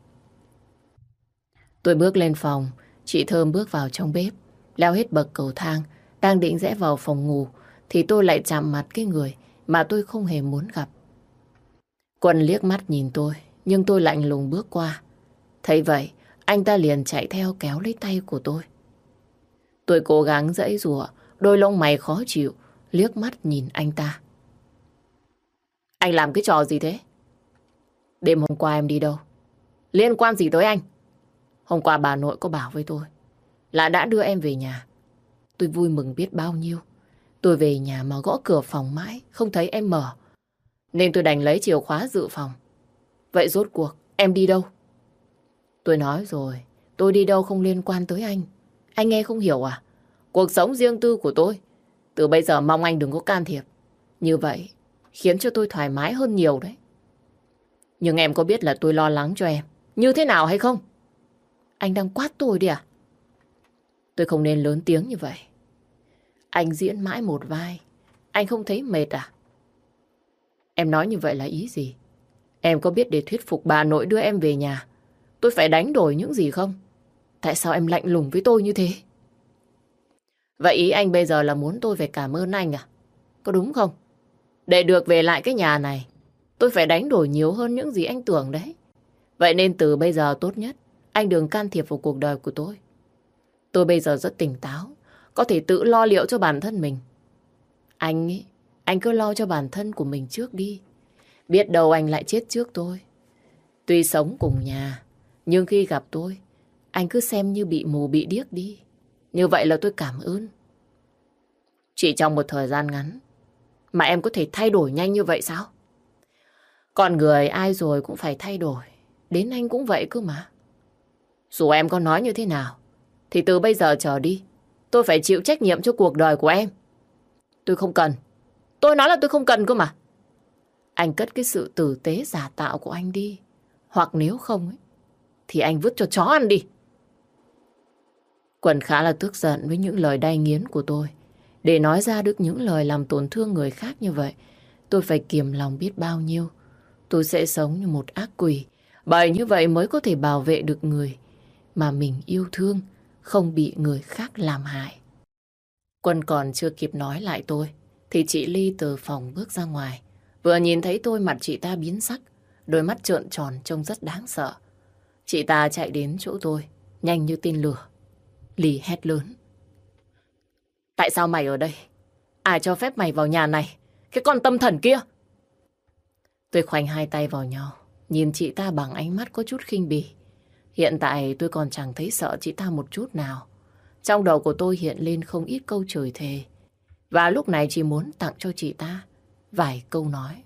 [SPEAKER 1] Tôi bước lên phòng, chị Thơm bước vào trong bếp, leo hết bậc cầu thang, đang định rẽ vào phòng ngủ, thì tôi lại chạm mặt cái người mà tôi không hề muốn gặp. Quân liếc mắt nhìn tôi, nhưng tôi lạnh lùng bước qua. Thấy vậy, anh ta liền chạy theo kéo lấy tay của tôi. Tôi cố gắng giãy giụa, đôi lông mày khó chịu, liếc mắt nhìn anh ta. Anh làm cái trò gì thế? Đêm hôm qua em đi đâu? Liên quan gì tới anh? Hôm qua bà nội có bảo với tôi là đã đưa em về nhà. Tôi vui mừng biết bao nhiêu. Tôi về nhà mà gõ cửa phòng mãi, không thấy em mở, nên tôi đành lấy chìa khóa dự phòng. Vậy rốt cuộc em đi đâu? Tôi nói rồi, tôi đi đâu không liên quan tới anh. Anh nghe không hiểu à? Cuộc sống riêng tư của tôi, từ bây giờ mong anh đừng có can thiệp. Như vậy khiến cho tôi thoải mái hơn nhiều đấy. Nhưng em có biết là tôi lo lắng cho em như thế nào hay không? Anh đang quát tôi đi à? Tôi không nên lớn tiếng như vậy. Anh diễn mãi một vai, anh không thấy mệt à? Em nói như vậy là ý gì? Em có biết để thuyết phục bà nội đưa em về nhà, tôi phải đánh đổi những gì không? Tại sao em lạnh lùng với tôi như thế? Vậy ý anh bây giờ là muốn tôi phải cảm ơn anh à? Có đúng không? Để được về lại cái nhà này, tôi phải đánh đổi nhiều hơn những gì anh tưởng đấy. Vậy nên từ bây giờ tốt nhất anh đừng can thiệp vào cuộc đời của tôi. Tôi bây giờ rất tỉnh táo, có thể tự lo liệu cho bản thân mình. Anh ấy, anh cứ lo cho bản thân của mình trước đi. Biết đâu anh lại chết trước tôi. Tuy sống cùng nhà, nhưng khi gặp tôi, anh cứ xem như bị mù bị điếc đi. Như vậy là tôi cảm ơn. Chỉ trong một thời gian ngắn mà em có thể thay đổi nhanh như vậy sao? Con người ai rồi cũng phải thay đổi. Đến anh cũng vậy cơ mà. Dù em có nói như thế nào, thì từ bây giờ trở đi, tôi phải chịu trách nhiệm cho cuộc đời của em. Tôi không cần. Tôi nói là tôi không cần cơ mà. Anh cất cái sự tử tế giả tạo của anh đi. Hoặc nếu không ấy, thì anh vứt cho chó ăn đi. Quân khá là tức giận với những lời đay nghiến của tôi. Để nói ra được những lời làm tổn thương người khác như vậy, tôi phải kiềm lòng biết bao nhiêu. Tôi sẽ sống như một ác quỷ, bởi như vậy mới có thể bảo vệ được người mà mình yêu thương, không bị người khác làm hại. Quân còn chưa kịp nói lại tôi, thì chị Ly từ phòng bước ra ngoài. Vừa nhìn thấy tôi, mặt chị ta biến sắc, đôi mắt trợn tròn trông rất đáng sợ. Chị ta chạy đến chỗ tôi, nhanh như tên lửa. Ly hét lớn: tại sao mày ở đây? Ai cho phép mày vào nhà này? Cái con tâm thần kia! Tôi khoanh hai tay vào nhau, nhìn chị ta bằng ánh mắt có chút khinh bỉ. Hiện tại tôi còn chẳng thấy sợ chị ta một chút nào. Trong đầu của tôi hiện lên không ít câu chửi thề. Và lúc này chỉ muốn tặng cho chị ta vài câu nói.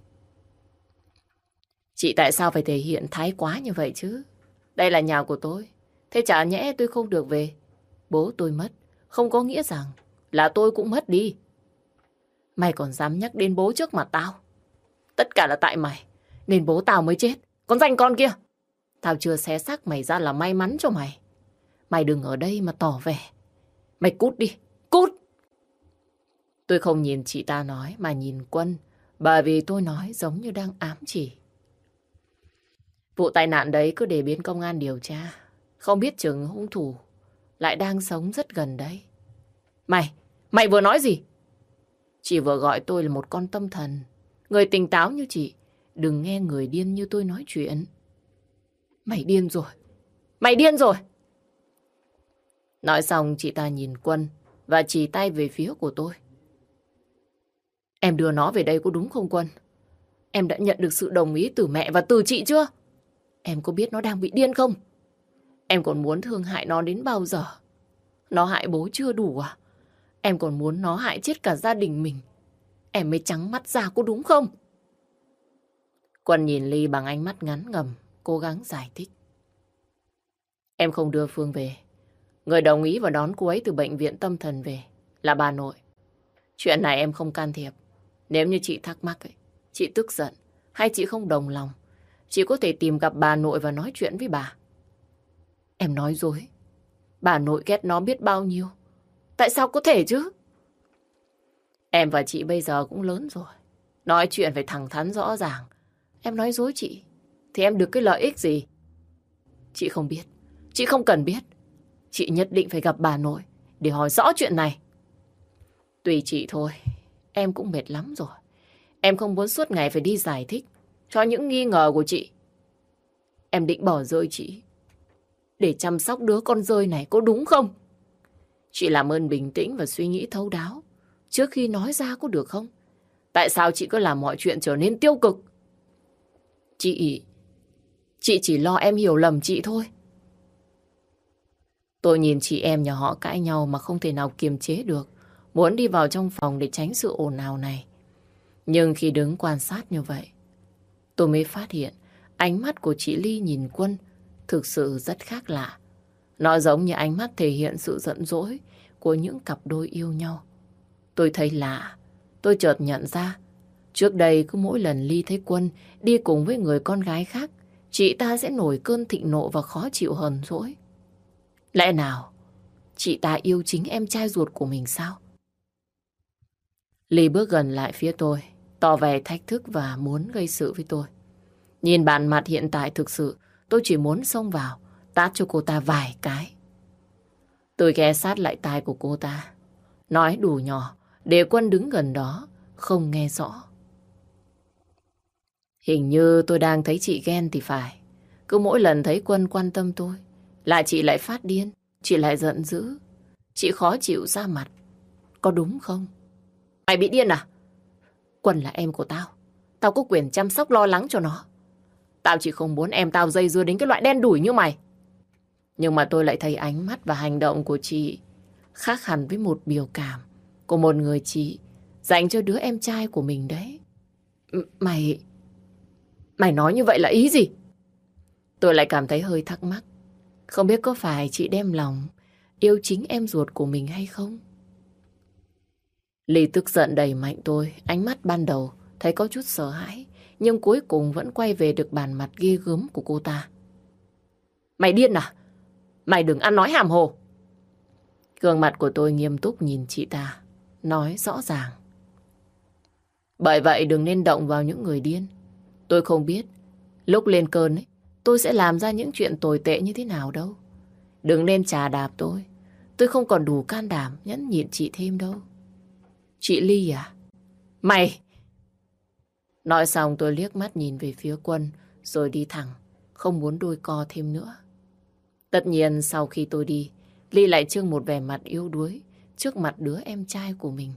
[SPEAKER 1] Chị tại sao phải thể hiện thái quá như vậy chứ? Đây là nhà của tôi. Thế chả nhẽ tôi không được về? Bố tôi mất, không có nghĩa rằng là tôi cũng mất đi. Mày còn dám nhắc đến bố trước mặt tao? Tất cả là tại mày, nên bố tao mới chết. Con danh con kia! Tao chưa xé xác mày ra là may mắn cho mày. Mày đừng ở đây mà tỏ vẻ. Mày cút đi, cút! Tôi không nhìn chị ta nói mà nhìn Quân, bởi vì tôi nói giống như đang ám chỉ. Vụ tai nạn đấy cứ để bên công an điều tra. Không biết chừng hung thủ lại đang sống rất gần đây. Mày, mày vừa nói gì? Chị vừa gọi tôi là một con tâm thần. Người tỉnh táo như chị đừng nghe người điên như tôi nói chuyện. Mày điên rồi, mày điên rồi! Nói xong chị ta nhìn Quân và chỉ tay về phía của tôi. Em đưa nó về đây có đúng không Quân? Em đã nhận được sự đồng ý từ mẹ và từ chị chưa? Em có biết nó đang bị điên không? Em còn muốn thương hại nó đến bao giờ? Nó hại bố chưa đủ à? Em còn muốn nó hại chết cả gia đình mình. Em mới trắng mắt ra có đúng không? Quân nhìn Ly bằng ánh mắt ngắn ngầm, cố gắng giải thích. Em không đưa Phương về. Người đồng ý và đón cô ấy từ bệnh viện tâm thần về là bà nội. Chuyện này em không can thiệp. Nếu như chị thắc mắc, ấy, chị tức giận hay chị không đồng lòng, chị có thể tìm gặp bà nội và nói chuyện với bà. Em nói dối. Bà nội ghét nó biết bao nhiêu. Tại sao có thể chứ? Em và chị bây giờ cũng lớn rồi. Nói chuyện phải thẳng thắn rõ ràng. Em nói dối chị thì em được cái lợi ích gì? Chị không biết. Chị không cần biết. Chị nhất định phải gặp bà nội để hỏi rõ chuyện này. Tùy chị thôi. Em cũng mệt lắm rồi. Em không muốn suốt ngày phải đi giải thích cho những nghi ngờ của chị. Em định bỏ rơi chị để chăm sóc đứa con rơi này có đúng không? Chị làm ơn bình tĩnh và suy nghĩ thấu đáo trước khi nói ra có được không? Tại sao chị cứ làm mọi chuyện trở nên tiêu cực? Chị... Chị chỉ lo em hiểu lầm chị thôi. Tôi nhìn chị em nhà họ cãi nhau mà không thể nào kiềm chế được. Muốn đi vào trong phòng để tránh sự ồn ào này. Nhưng khi đứng quan sát như vậy, tôi mới phát hiện ánh mắt của chị Ly nhìn Quân thực sự rất khác lạ. Nó giống như ánh mắt thể hiện sự giận dỗi của những cặp đôi yêu nhau. Tôi thấy lạ. Tôi chợt nhận ra, trước đây cứ mỗi lần Ly thấy Quân đi cùng với người con gái khác, chị ta sẽ nổi cơn thịnh nộ và khó chịu hờn dỗi. Lẽ nào chị ta yêu chính em trai ruột của mình sao? Ly bước gần lại phía tôi, tỏ vẻ thách thức và muốn gây sự với tôi. Nhìn bản mặt hiện tại thực sự, tôi chỉ muốn xông vào, tát cho cô ta vài cái. Tôi ghé sát lại tai của cô ta, nói đủ nhỏ để Quân đứng gần đó, không nghe rõ. Hình như tôi đang thấy chị ghen thì phải. Cứ mỗi lần thấy Quân quan tâm tôi, là chị lại phát điên, chị lại giận dữ. Chị khó chịu ra mặt. Có đúng không? Mày bị điên à? Quân là em của tao. Tao có quyền chăm sóc lo lắng cho nó. Tao chỉ không muốn em tao dây dưa đến cái loại đen đủi như mày. Nhưng mà tôi lại thấy ánh mắt và hành động của chị khác hẳn với một biểu cảm của một người chị dành cho đứa em trai của mình đấy. M- Mày... Mày nói như vậy là ý gì? Tôi lại cảm thấy hơi thắc mắc. Không biết có phải chị đem lòng yêu chính em ruột của mình hay không? Ly tức giận đẩy mạnh tôi. Ánh mắt ban đầu thấy có chút sợ hãi, nhưng cuối cùng vẫn quay về được bản mặt ghê gớm của cô ta. Mày điên à? Mày đừng ăn nói hàm hồ. Gương mặt của tôi nghiêm túc nhìn chị ta, nói rõ ràng. Bởi vậy đừng nên động vào những người điên. Tôi không biết lúc lên cơn ấy, tôi sẽ làm ra những chuyện tồi tệ như thế nào đâu. Đừng nên chà đạp tôi. Tôi không còn đủ can đảm nhẫn nhịn chị thêm đâu. Chị Ly à? Mày! Nói xong tôi liếc mắt nhìn về phía Quân rồi đi thẳng, không muốn đôi co thêm nữa. Tất nhiên sau khi tôi đi, Ly lại trưng một vẻ mặt yếu đuối trước mặt đứa em trai của mình.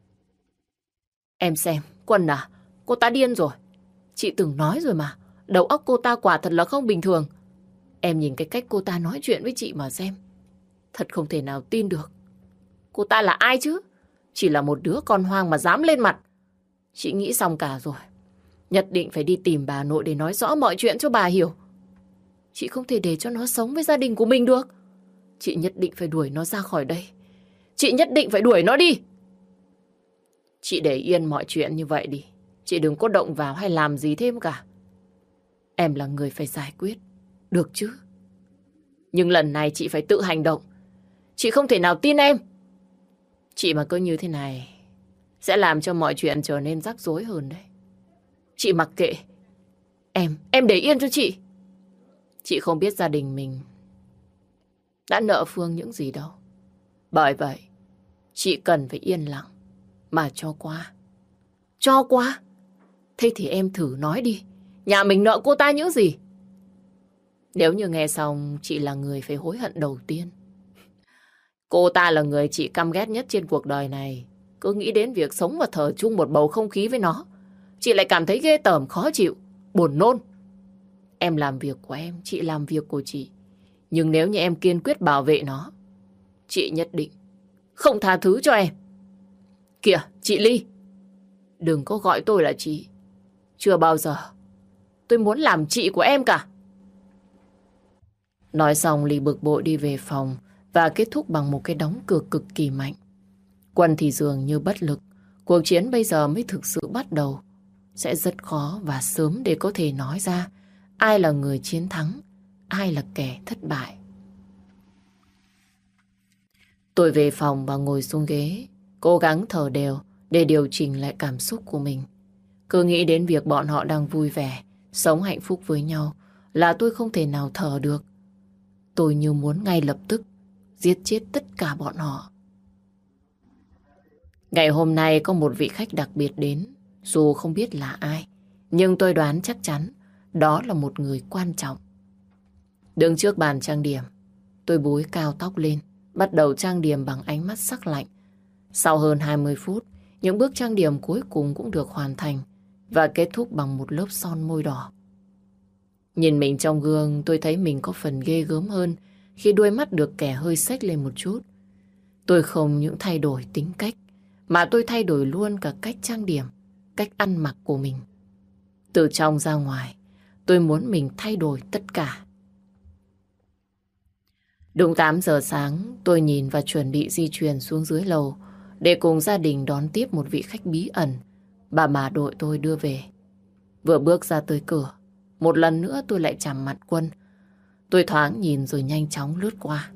[SPEAKER 1] Em xem, Quân à, cô ta điên rồi. Chị từng nói rồi mà, đầu óc cô ta quả thật là không bình thường. Em nhìn cái cách cô ta nói chuyện với chị mà xem. Thật không thể nào tin được. Cô ta là ai chứ? Chỉ là một đứa con hoang mà dám lên mặt. Chị nghĩ xong cả rồi. Nhất định phải đi tìm bà nội để nói rõ mọi chuyện cho bà hiểu. Chị không thể để cho nó sống với gia đình của mình được. Chị nhất định phải đuổi nó ra khỏi đây. Chị nhất định phải đuổi nó đi. Chị để yên mọi chuyện như vậy đi. Chị đừng có động vào hay làm gì thêm cả. Em là người phải giải quyết. Được chứ? Nhưng lần này chị phải tự hành động. Chị không thể nào tin em. Chị mà cứ như thế này sẽ làm cho mọi chuyện trở nên rắc rối hơn đấy. Chị mặc kệ. Em, em để yên cho chị. Chị không biết gia đình mình đã nợ Phương những gì đâu. Bởi vậy, chị cần phải yên lặng mà cho qua. Cho qua? Thế thì em thử nói đi. Nhà mình nợ cô ta những gì? Nếu như nghe xong, chị là người phải hối hận đầu tiên. Cô ta là người chị căm ghét nhất trên cuộc đời này. Cứ nghĩ đến việc sống và thở chung một bầu không khí với nó, chị lại cảm thấy ghê tởm, khó chịu, buồn nôn. Em làm việc của em, chị làm việc của chị. Nhưng nếu như em kiên quyết bảo vệ nó, chị nhất định không tha thứ cho em. Kìa, chị Ly, đừng có gọi tôi là chị. Chưa bao giờ tôi muốn làm chị của em cả. Nói xong Ly bực bội đi về phòng và kết thúc bằng một cái đóng cửa cực kỳ mạnh. Quân thì dường như bất lực. Cuộc chiến bây giờ mới thực sự bắt đầu. Sẽ rất khó và sớm để có thể nói ra ai là người chiến thắng, ai là kẻ thất bại. Tôi về phòng và ngồi xuống ghế, cố gắng thở đều để điều chỉnh lại cảm xúc của mình. Cứ nghĩ đến việc bọn họ đang vui vẻ, sống hạnh phúc với nhau là tôi không thể nào thở được. Tôi như muốn ngay lập tức giết chết tất cả bọn họ. Ngày hôm nay có một vị khách đặc biệt đến, dù không biết là ai, nhưng tôi đoán chắc chắn đó là một người quan trọng. Đứng trước bàn trang điểm, tôi búi cao tóc lên, bắt đầu trang điểm bằng ánh mắt sắc lạnh. Sau hơn hai mươi phút, những bước trang điểm cuối cùng cũng được hoàn thành và kết thúc bằng một lớp son môi đỏ. Nhìn mình trong gương, tôi thấy mình có phần ghê gớm hơn khi đuôi mắt được kẻ hơi xếch lên một chút. Tôi không những thay đổi tính cách, mà tôi thay đổi luôn cả cách trang điểm, cách ăn mặc của mình. Từ trong ra ngoài, tôi muốn mình thay đổi tất cả. Đúng tám giờ sáng, tôi nhìn và chuẩn bị di chuyển xuống dưới lầu để cùng gia đình đón tiếp một vị khách bí ẩn bà bà đội tôi đưa về. Vừa bước ra tới cửa, một lần nữa tôi lại chạm mặt Quân. Tôi thoáng nhìn rồi nhanh chóng lướt qua.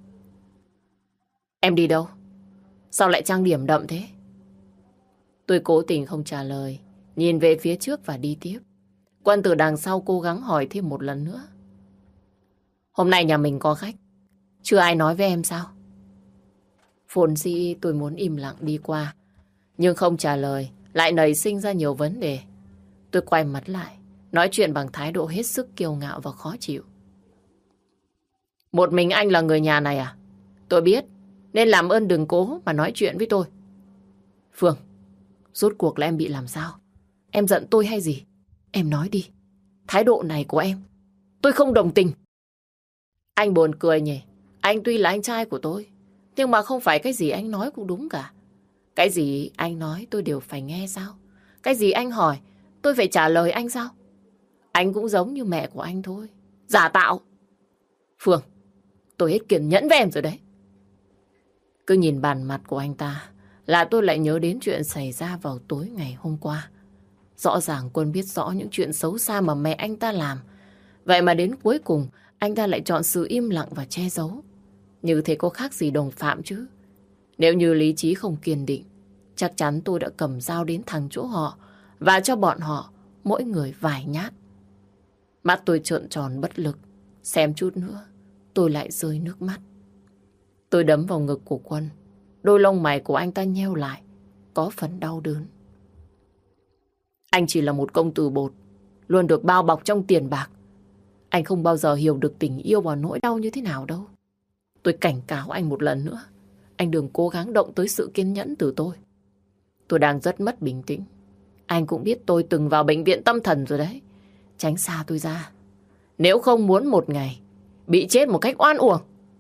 [SPEAKER 1] Em đi đâu? Sao lại trang điểm đậm thế? Tôi cố tình không trả lời, nhìn về phía trước và đi tiếp. Quân từ đằng sau cố gắng hỏi thêm một lần nữa. Hôm nay nhà mình có khách, chưa ai nói với em sao? Vốn dĩ tôi muốn im lặng đi qua, nhưng không trả lời lại nảy sinh ra nhiều vấn đề. Tôi quay mặt lại, nói chuyện bằng thái độ hết sức kiêu ngạo và khó chịu. Một mình anh là người nhà này à? Tôi biết, Nên làm ơn đừng cố mà nói chuyện với tôi. Phương, rốt cuộc là em bị làm sao? Em giận tôi hay gì? Em nói đi. Thái độ này của em, tôi không đồng tình. Anh buồn cười nhỉ. Anh tuy là anh trai của tôi, nhưng mà không phải cái gì anh nói cũng đúng cả. Cái gì anh nói tôi đều phải nghe sao? Cái gì anh hỏi tôi phải trả lời anh sao? Anh cũng giống như mẹ của anh thôi. Giả tạo. Phương, tôi hết kiên nhẫn với em rồi đấy. Cứ nhìn bàn mặt của anh ta là tôi lại nhớ đến chuyện xảy ra vào tối ngày hôm qua. Rõ ràng Quân biết rõ những chuyện xấu xa mà mẹ anh ta làm. Vậy mà đến cuối cùng anh ta lại chọn sự im lặng và che giấu. Như thế có khác gì đồng phạm chứ? Nếu như lý trí không kiên định, chắc chắn tôi đã cầm dao đến thẳng chỗ họ và cho bọn họ mỗi người vài nhát. Mắt tôi trợn tròn bất lực. Xem chút nữa tôi lại rơi nước mắt. Tôi đấm vào ngực của Quân. Đôi lông mày của anh ta nheo lại, có phần đau đớn. Anh chỉ là một công tử bột, luôn được bao bọc trong tiền bạc. Anh không bao giờ hiểu được tình yêu và nỗi đau như thế nào đâu. Tôi cảnh cáo anh một lần nữa. Anh đừng cố gắng động tới sự kiên nhẫn từ tôi. Tôi đang rất mất bình tĩnh. Anh cũng biết tôi từng vào bệnh viện tâm thần rồi đấy. Tránh xa tôi ra. Nếu không muốn một ngày bị chết một cách oan uổng.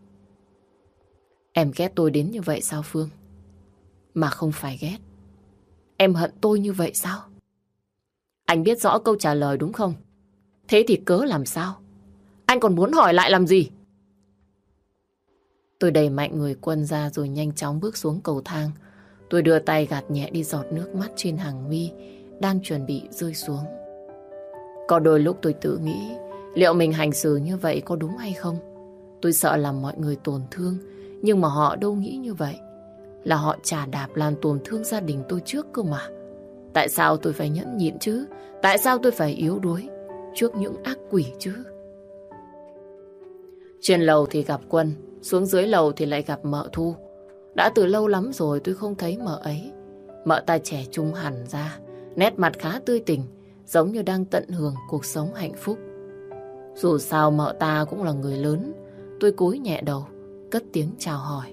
[SPEAKER 1] Em ghét tôi đến như vậy sao Phương? Mà không phải ghét. Em hận tôi như vậy sao? Anh biết rõ câu trả lời đúng không? Thế thì cớ làm sao? Anh còn muốn hỏi lại làm gì? Tôi đẩy mạnh người Quân ra rồi nhanh chóng bước xuống cầu thang. Tôi đưa tay gạt nhẹ đi giọt nước mắt trên hàng mi đang chuẩn bị rơi xuống. Có đôi lúc tôi tự nghĩ liệu mình hành xử như vậy có đúng hay không? Tôi sợ làm mọi người tổn thương, nhưng mà họ đâu nghĩ như vậy. Là họ chà đạp làm tổn thương gia đình tôi trước cơ mà. Tại sao tôi phải nhẫn nhịn chứ? Tại sao tôi phải yếu đuối trước những ác quỷ chứ? Trên lầu thì gặp Quân, xuống dưới lầu thì lại gặp mợ Thu. Đã từ lâu lắm rồi tôi không thấy mợ ấy. Mợ ta trẻ trung hẳn ra, nét mặt khá tươi tỉnh, giống như đang tận hưởng cuộc sống hạnh phúc. Dù sao mợ ta cũng là người lớn. Tôi cúi nhẹ đầu, cất tiếng chào hỏi.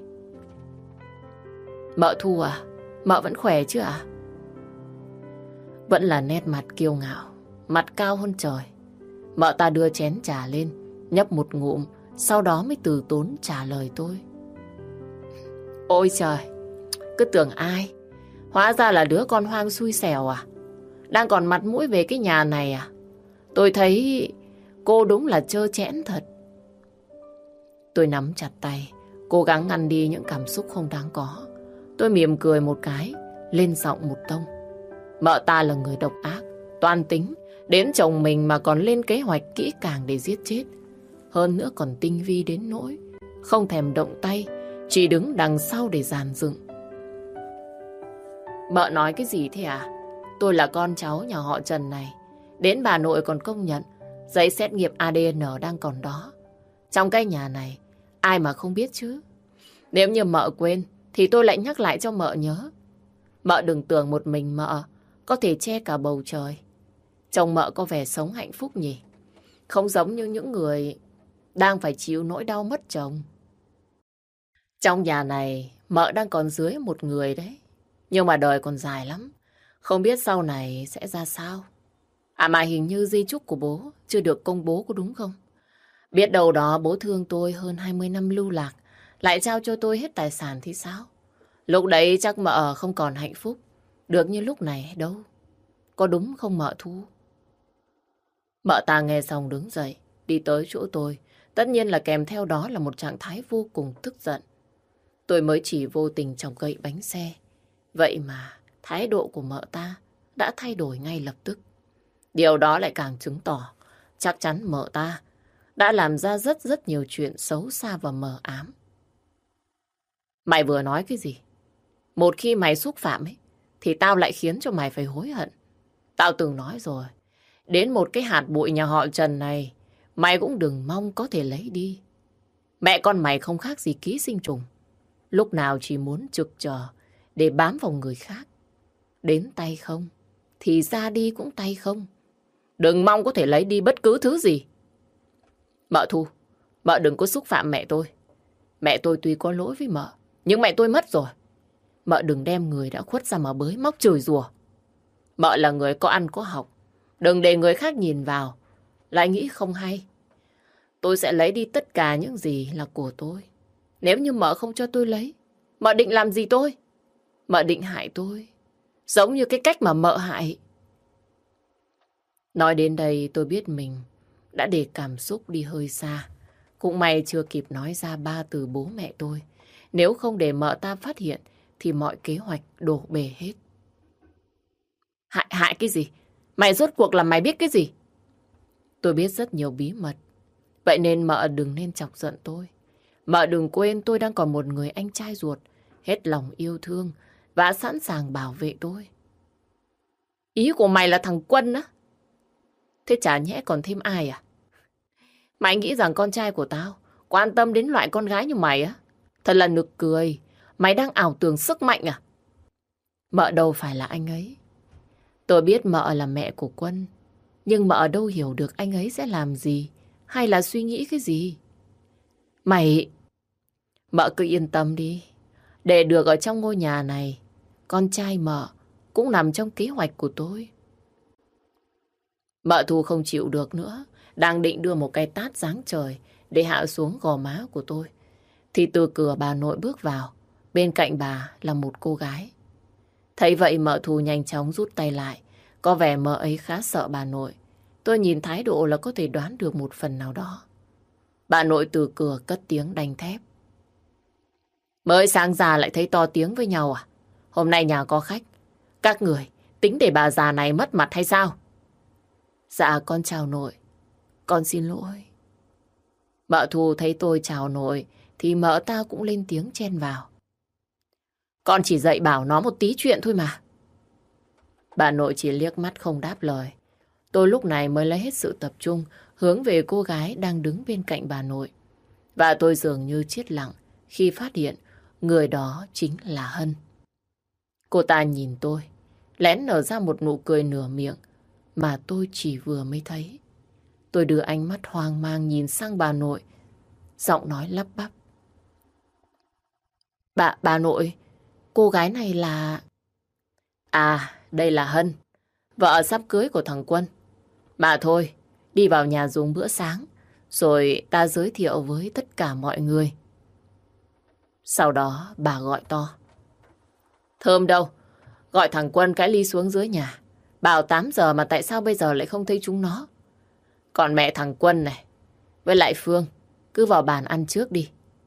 [SPEAKER 1] Mợ Thu à? Mợ vẫn khỏe chứ ạ? À? Vẫn là nét mặt kiêu ngạo, mặt cao hơn trời. Mợ ta đưa chén trà lên, nhấp một ngụm, sau đó mới từ tốn trả lời tôi. Ôi trời, cứ tưởng ai, hóa ra là đứa con hoang xui xẻo à? Đang còn mặt mũi về cái nhà này à? Tôi thấy cô đúng là trơ trẽn thật. Tôi nắm chặt tay, cố gắng ngăn đi những cảm xúc không đáng có. Tôi mỉm cười một cái, lên giọng một tông. Mợ ta là người độc ác, toan tính, đến chồng mình mà còn lên kế hoạch kỹ càng để giết chết. Hơn nữa còn tinh vi đến nỗi không thèm động tay, chỉ đứng đằng sau để dàn dựng. Mợ nói cái gì thế à? Tôi là con cháu nhà họ Trần này. Đến bà nội còn công nhận giấy xét nghiệm a đê en đang còn đó. Trong cái nhà này ai mà không biết chứ? Nếu như mợ quên thì tôi lại nhắc lại cho mợ nhớ. Mợ đừng tưởng một mình mợ có thể che cả bầu trời. Chồng mợ có vẻ sống hạnh phúc nhỉ? Không giống như những người đang phải chịu nỗi đau mất chồng. Trong nhà này mợ đang còn dưới một người đấy. Nhưng mà đời còn dài lắm. Không biết sau này sẽ ra sao. À mà hình như di chúc của bố chưa được công bố có đúng không? Biết đâu đó bố thương tôi hơn hai mươi năm lưu lạc, lại trao cho tôi hết tài sản thì sao? Lúc đấy chắc mợ không còn hạnh phúc được như lúc này đâu. Có đúng không mợ Thu? Mợ ta nghe xong đứng dậy, đi tới chỗ tôi. Tất nhiên là kèm theo đó là một trạng thái vô cùng tức giận. Tôi mới chỉ vô tình chọc gậy bánh xe. Vậy mà thái độ của mợ ta đã thay đổi ngay lập tức. Điều đó lại càng chứng tỏ chắc chắn mợ ta đã làm ra rất rất nhiều chuyện xấu xa và mờ ám. Mày vừa nói cái gì? Một khi mày xúc phạm ấy, thì tao lại khiến cho mày phải hối hận. Tao từng nói rồi, đến một cái hạt bụi nhà họ Trần này, mày cũng đừng mong có thể lấy đi. Mẹ con mày không khác gì ký sinh trùng. Lúc nào chỉ muốn trực chờ để bám vào người khác. Đến tay không, thì ra đi cũng tay không. Đừng mong có thể lấy đi bất cứ thứ gì. Mợ Thu, mợ đừng có xúc phạm mẹ tôi. Mẹ tôi tuy có lỗi với mợ, Nhưng mẹ tôi mất rồi. Mợ đừng đem người đã khuất ra mà bới móc chửi rủa. Mợ là người có ăn có học. Đừng để người khác nhìn vào lại nghĩ không hay. Tôi sẽ lấy đi tất cả những gì là của tôi. Nếu như mợ không cho tôi lấy, mợ định làm gì tôi? Mợ định hại tôi, giống như cái cách mà mợ hại. Nói đến đây tôi biết mình đã để cảm xúc đi hơi xa. Cũng may chưa kịp nói ra ba từ bố mẹ tôi. Nếu không để mợ ta phát hiện thì mọi kế hoạch đổ bể hết. Hại hại cái gì? Mày rốt cuộc là mày biết cái gì? Tôi biết rất nhiều bí mật. Vậy nên mợ đừng nên chọc giận tôi. Mợ đừng quên tôi đang còn một người anh trai ruột, hết lòng yêu thương và sẵn sàng bảo vệ tôi. Ý của mày là thằng Quân á? Thế chả nhẽ còn thêm ai à? Mày nghĩ rằng con trai của tao quan tâm đến loại con gái như mày á? Thật là nực cười. Mày đang ảo tưởng sức mạnh à? Mợ đâu phải là anh ấy. Tôi biết mợ là mẹ của Quân, nhưng mợ đâu hiểu được anh ấy sẽ làm gì hay là suy nghĩ cái gì. Mày... Mợ cứ yên tâm đi. Để được ở trong ngôi nhà này, con trai mợ cũng nằm trong kế hoạch của tôi. Mợ Thu không chịu được nữa, đang định đưa một cái tát giáng trời để hạ xuống gò má của tôi. Thì từ cửa bà nội bước vào, bên cạnh bà là một cô gái. Thấy vậy mợ Thu nhanh chóng rút tay lại, có vẻ mợ ấy khá sợ bà nội. Tôi nhìn thái độ là có thể đoán được một phần nào đó. Bà nội từ cửa cất tiếng đanh thép. Mới sáng già lại thấy to tiếng với nhau à? Hôm nay nhà có khách. Các người tính để bà già này mất mặt hay sao? Dạ con chào nội. Con xin lỗi. Mợ Thu thấy tôi chào nội thì mợ ta cũng lên tiếng chen vào. Con chỉ dạy bảo nó một tí chuyện thôi mà. Bà nội chỉ liếc mắt không đáp lời. Tôi lúc này mới lấy hết sự tập trung hướng về cô gái đang đứng bên cạnh bà nội. Và tôi dường như chết lặng khi phát hiện người đó chính là Hân. Cô ta nhìn tôi, lén nở ra một nụ cười nửa miệng mà tôi chỉ vừa mới thấy. Tôi đưa ánh mắt hoang mang nhìn sang bà nội, giọng nói lắp bắp. Bà, bà nội, cô gái này là... À, đây là Hân, vợ sắp cưới của thằng Quân. Mà thôi, đi vào nhà dùng bữa sáng, rồi ta giới thiệu với tất cả mọi người. Sau đó bà gọi to. Thơm đâu? Gọi thằng Quân cái ly xuống dưới nhà. Bảo tám giờ mà tại sao bây giờ lại không thấy chúng nó? Còn mẹ thằng Quân này, với lại Phương, cứ vào bàn ăn trước đi.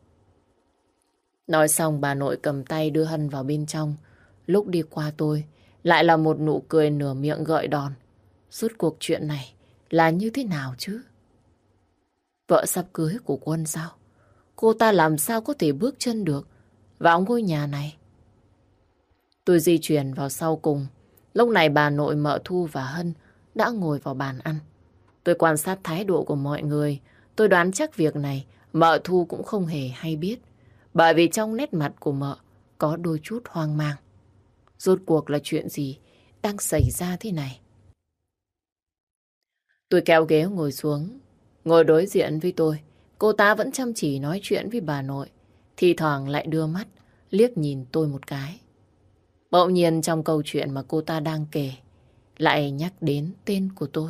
[SPEAKER 1] Nói xong bà nội cầm tay đưa Hân vào bên trong. Lúc đi qua tôi, lại là một nụ cười nửa miệng gợi đòn. Suốt cuộc chuyện này là như thế nào chứ? Vợ sắp cưới của Quân sao? Cô ta làm sao có thể bước chân được vào ngôi nhà này? Tôi di chuyển vào sau cùng. Lúc này bà nội, mợ Thu và Hân đã ngồi vào bàn ăn. Tôi quan sát thái độ của mọi người. Tôi đoán chắc việc này mợ Thu cũng không hề hay biết. Bởi vì trong nét mặt của mợ có đôi chút hoang mang. Rốt cuộc là chuyện gì đang xảy ra thế này? Tôi kéo ghế ngồi xuống, ngồi đối diện với tôi. Cô ta vẫn chăm chỉ nói chuyện với bà nội, thì thoảng lại đưa mắt liếc nhìn tôi một cái. Bỗng nhiên trong câu chuyện mà cô ta đang kể lại nhắc đến tên của tôi.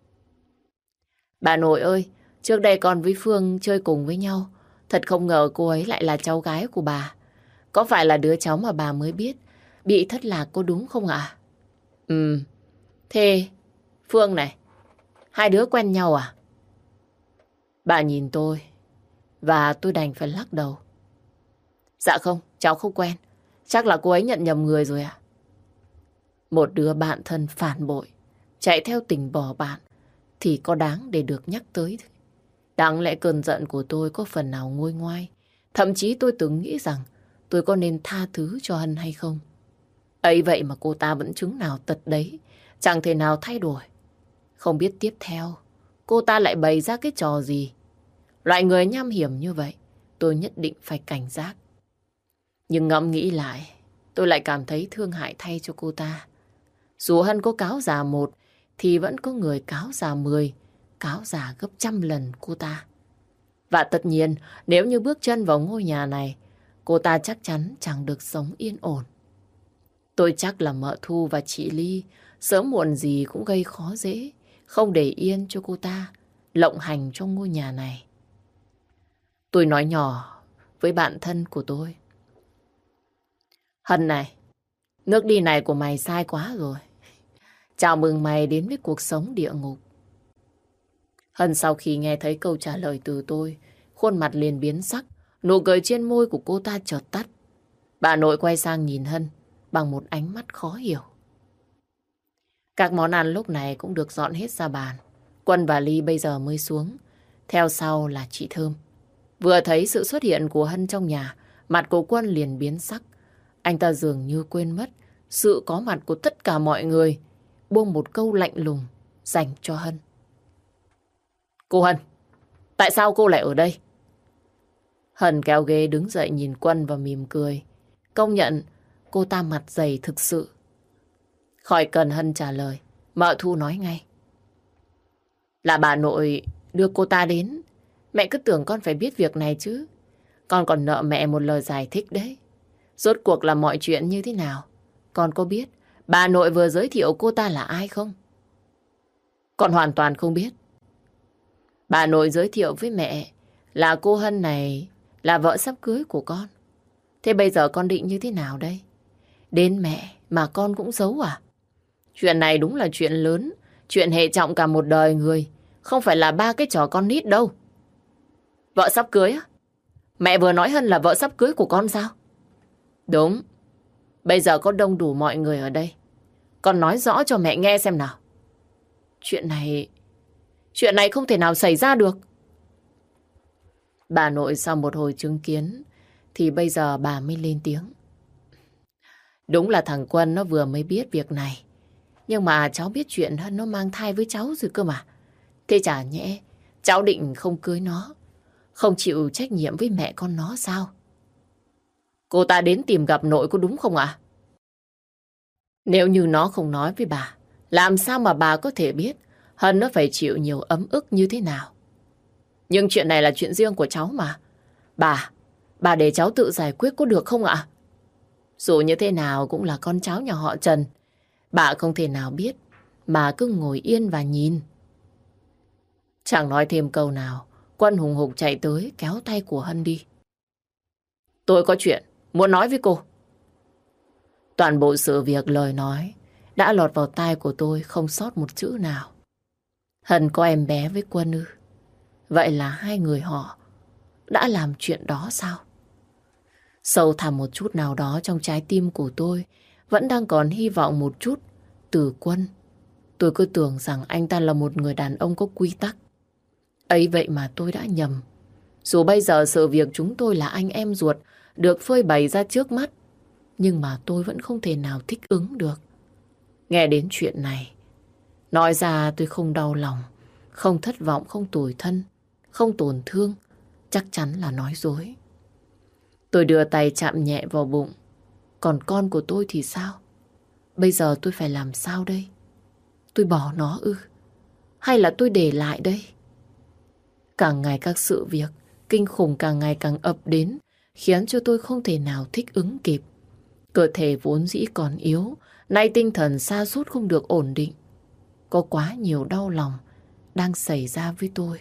[SPEAKER 1] Bà nội ơi, trước đây con với Phương chơi cùng với nhau. Thật không ngờ cô ấy lại là cháu gái của bà. Có phải là đứa cháu mà bà mới biết bị thất lạc có đúng không ạ? Ừ, thế Phương này, hai đứa quen nhau à? Bà nhìn tôi và tôi đành phải lắc đầu. Dạ không, cháu không quen. Chắc là cô ấy nhận nhầm người rồi ạ. Một đứa bạn thân phản bội, chạy theo tình bỏ bạn thì có đáng để được nhắc tới. Đáng lẽ cơn giận của tôi có phần nào nguôi ngoai. Thậm chí tôi từng nghĩ rằng tôi có nên tha thứ cho Hân hay không. Ấy vậy mà cô ta vẫn chứng nào tật đấy, chẳng thể nào thay đổi. Không biết tiếp theo cô ta lại bày ra cái trò gì. Loại người nham hiểm như vậy, tôi nhất định phải cảnh giác. Nhưng ngẫm nghĩ lại, tôi lại cảm thấy thương hại thay cho cô ta. Dù Hân có cáo già một, thì vẫn có người cáo già mười, cáo già gấp trăm lần cô ta. Và tất nhiên, nếu như bước chân vào ngôi nhà này, cô ta chắc chắn chẳng được sống yên ổn. Tôi chắc là mợ Thu và chị Ly sớm muộn gì cũng gây khó dễ, không để yên cho cô ta lộng hành trong ngôi nhà này. Tôi nói nhỏ với bạn thân của tôi. Hân này, nước đi này của mày sai quá rồi. Chào mừng mày đến với cuộc sống địa ngục. Hân sau khi nghe thấy câu trả lời từ tôi, khuôn mặt liền biến sắc, nụ cười trên môi của cô ta chợt tắt. Bà nội quay sang nhìn Hân bằng một ánh mắt khó hiểu. Các món ăn lúc này cũng được dọn hết ra bàn. Quân và Ly bây giờ mới xuống. Theo sau là chị Thơm. Vừa thấy sự xuất hiện của Hân trong nhà, mặt của Quân liền biến sắc. Anh ta dường như quên mất sự có mặt của tất cả mọi người, buông một câu lạnh lùng dành cho Hân. Cô Hân, tại sao cô lại ở đây? Hân kéo ghế đứng dậy nhìn Quân và mỉm cười. Công nhận cô ta mặt dày thực sự. Khỏi cần Hân trả lời, mợ Thu nói ngay. Là bà nội đưa cô ta đến. Mẹ cứ tưởng con phải biết việc này chứ. Con còn nợ mẹ một lời giải thích đấy. Rốt cuộc là mọi chuyện như thế nào? Con có biết bà nội vừa giới thiệu cô ta là ai không? Con hoàn toàn không biết. Bà nội giới thiệu với mẹ là cô Hân này là vợ sắp cưới của con. Thế bây giờ con định như thế nào đây? Đến mẹ mà con cũng giấu à? Chuyện này đúng là chuyện lớn, chuyện hệ trọng cả một đời người, không phải là ba cái trò con nít đâu. Vợ sắp cưới á? Mẹ vừa nói Hân là vợ sắp cưới của con sao? Đúng. Bây giờ có đông đủ mọi người ở đây. Con nói rõ cho mẹ nghe xem nào. Chuyện này... Chuyện này không thể nào xảy ra được. Bà nội sau một hồi chứng kiến thì bây giờ bà mới lên tiếng. Đúng là thằng Quân nó vừa mới biết việc này. Nhưng mà cháu biết chuyện Hân nó mang thai với cháu rồi cơ mà. Thế chả nhẽ cháu định không cưới nó, không chịu trách nhiệm với mẹ con nó sao? Cô ta đến tìm gặp nội có đúng không ạ? Nếu như nó không nói với bà, làm sao mà bà có thể biết Hân nó phải chịu nhiều ấm ức như thế nào? Nhưng chuyện này là chuyện riêng của cháu mà. Bà, bà để cháu tự giải quyết có được không ạ? Dù như thế nào cũng là con cháu nhà họ Trần. Bà không thể nào biết mà cứ ngồi yên và nhìn. Chẳng nói thêm câu nào, Quân hùng hục chạy tới kéo tay của Hân đi. Tôi có chuyện muốn nói với cô. Toàn bộ sự việc lời nói đã lọt vào tai của tôi không sót một chữ nào. Hân có em bé với Quân ư? Vậy là hai người họ đã làm chuyện đó sao? Sâu thẳm một chút nào đó trong trái tim của tôi vẫn đang còn hy vọng một chút từ Quân. Tôi cứ tưởng rằng anh ta là một người đàn ông có quy tắc. Ấy vậy mà tôi đã nhầm. Dù bây giờ sự việc chúng tôi là anh em ruột được phơi bày ra trước mắt, nhưng mà tôi vẫn không thể nào thích ứng được. Nghe đến chuyện này, nói ra tôi không đau lòng, không thất vọng, không tủi thân, không tổn thương, chắc chắn là nói dối. Tôi đưa tay chạm nhẹ vào bụng. Còn con của tôi thì sao? Bây giờ tôi phải làm sao đây? Tôi bỏ nó ư? Hay là tôi để lại đây? Càng ngày các sự việc kinh khủng càng ngày càng ập đến, khiến cho tôi không thể nào thích ứng kịp. Cơ thể vốn dĩ còn yếu, nay tinh thần sa sút không được ổn định. Có quá nhiều đau lòng đang xảy ra với tôi.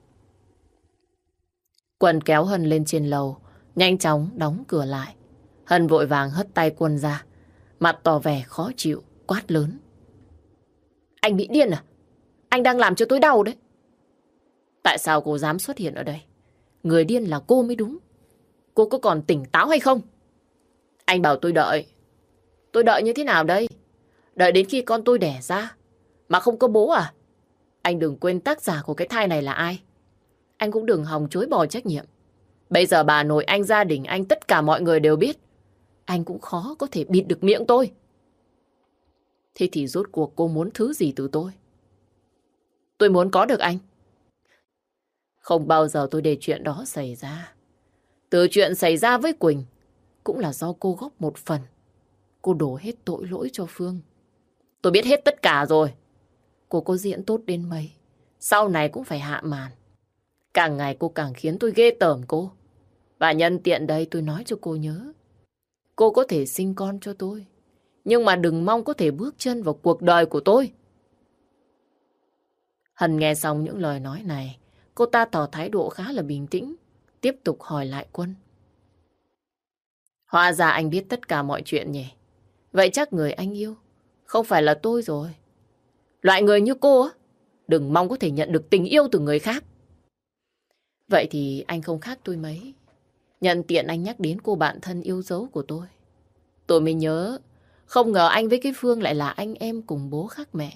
[SPEAKER 1] Quân kéo Hân lên trên lầu, nhanh chóng đóng cửa lại. Hân vội vàng hất tay Quân ra, mặt tỏ vẻ khó chịu, quát lớn. Anh bị điên à? Anh đang làm cho tôi đau đấy. Tại sao cô dám xuất hiện ở đây? Người điên là cô mới đúng. Cô có còn tỉnh táo hay không? Anh bảo tôi đợi. Tôi đợi như thế nào đây? Đợi đến khi con tôi đẻ ra mà không có bố à? Anh đừng quên tác giả của cái thai này là ai. Anh cũng đừng hòng chối bỏ trách nhiệm. Bây giờ bà nội anh, gia đình anh, tất cả mọi người đều biết. Anh cũng khó có thể bịt được miệng tôi. Thế thì rốt cuộc cô muốn thứ gì từ tôi? Tôi muốn có được anh. Không bao giờ tôi để chuyện đó xảy ra. Từ chuyện xảy ra với Quỳnh cũng là do cô góp một phần. Cô đổ hết tội lỗi cho Phương. Tôi biết hết tất cả rồi. Cô có diễn tốt đến mấy, sau này cũng phải hạ màn. Càng ngày cô càng khiến tôi ghê tởm cô. Và nhân tiện đây tôi nói cho cô nhớ. Cô có thể sinh con cho tôi, nhưng mà đừng mong có thể bước chân vào cuộc đời của tôi. Hân nghe xong những lời nói này, cô ta tỏ thái độ khá là bình tĩnh, tiếp tục hỏi lại Quân. Hóa ra anh biết tất cả mọi chuyện nhỉ? Vậy chắc người anh yêu không phải là tôi rồi. Loại người như cô á, đừng mong có thể nhận được tình yêu từ người khác. Vậy thì anh không khác tôi mấy. Nhận tiện anh nhắc đến cô bạn thân yêu dấu của tôi. Tôi mới nhớ, không ngờ anh với cái Phương lại là anh em cùng bố khác mẹ.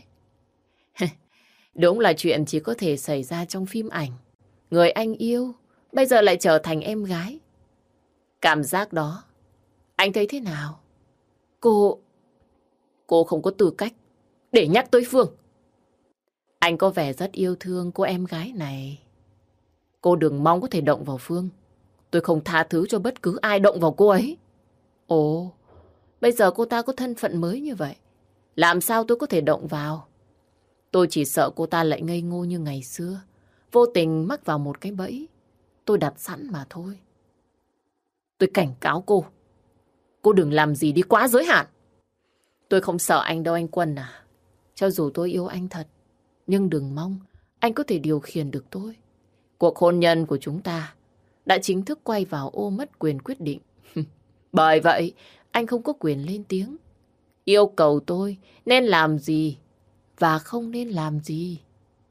[SPEAKER 1] Đúng là chuyện chỉ có thể xảy ra trong phim ảnh. Người anh yêu bây giờ lại trở thành em gái. Cảm giác đó, anh thấy thế nào? Cô... Cô không có tư cách để nhắc tới Phương. Anh có vẻ rất yêu thương cô em gái này. Cô đừng mong có thể động vào Phương. Tôi không tha thứ cho bất cứ ai động vào cô ấy. Ồ, bây giờ cô ta có thân phận mới như vậy, làm sao tôi có thể động vào? Tôi chỉ sợ cô ta lại ngây ngô như ngày xưa, vô tình mắc vào một cái bẫy tôi đặt sẵn mà thôi. Tôi cảnh cáo cô, cô đừng làm gì đi quá giới hạn. Tôi không sợ anh đâu anh Quân à. Cho dù tôi yêu anh thật, nhưng đừng mong anh có thể điều khiển được tôi. Cuộc hôn nhân của chúng ta đã chính thức quay vào ô mất quyền quyết định. Bởi vậy, anh không có quyền lên tiếng, yêu cầu tôi nên làm gì và không nên làm gì.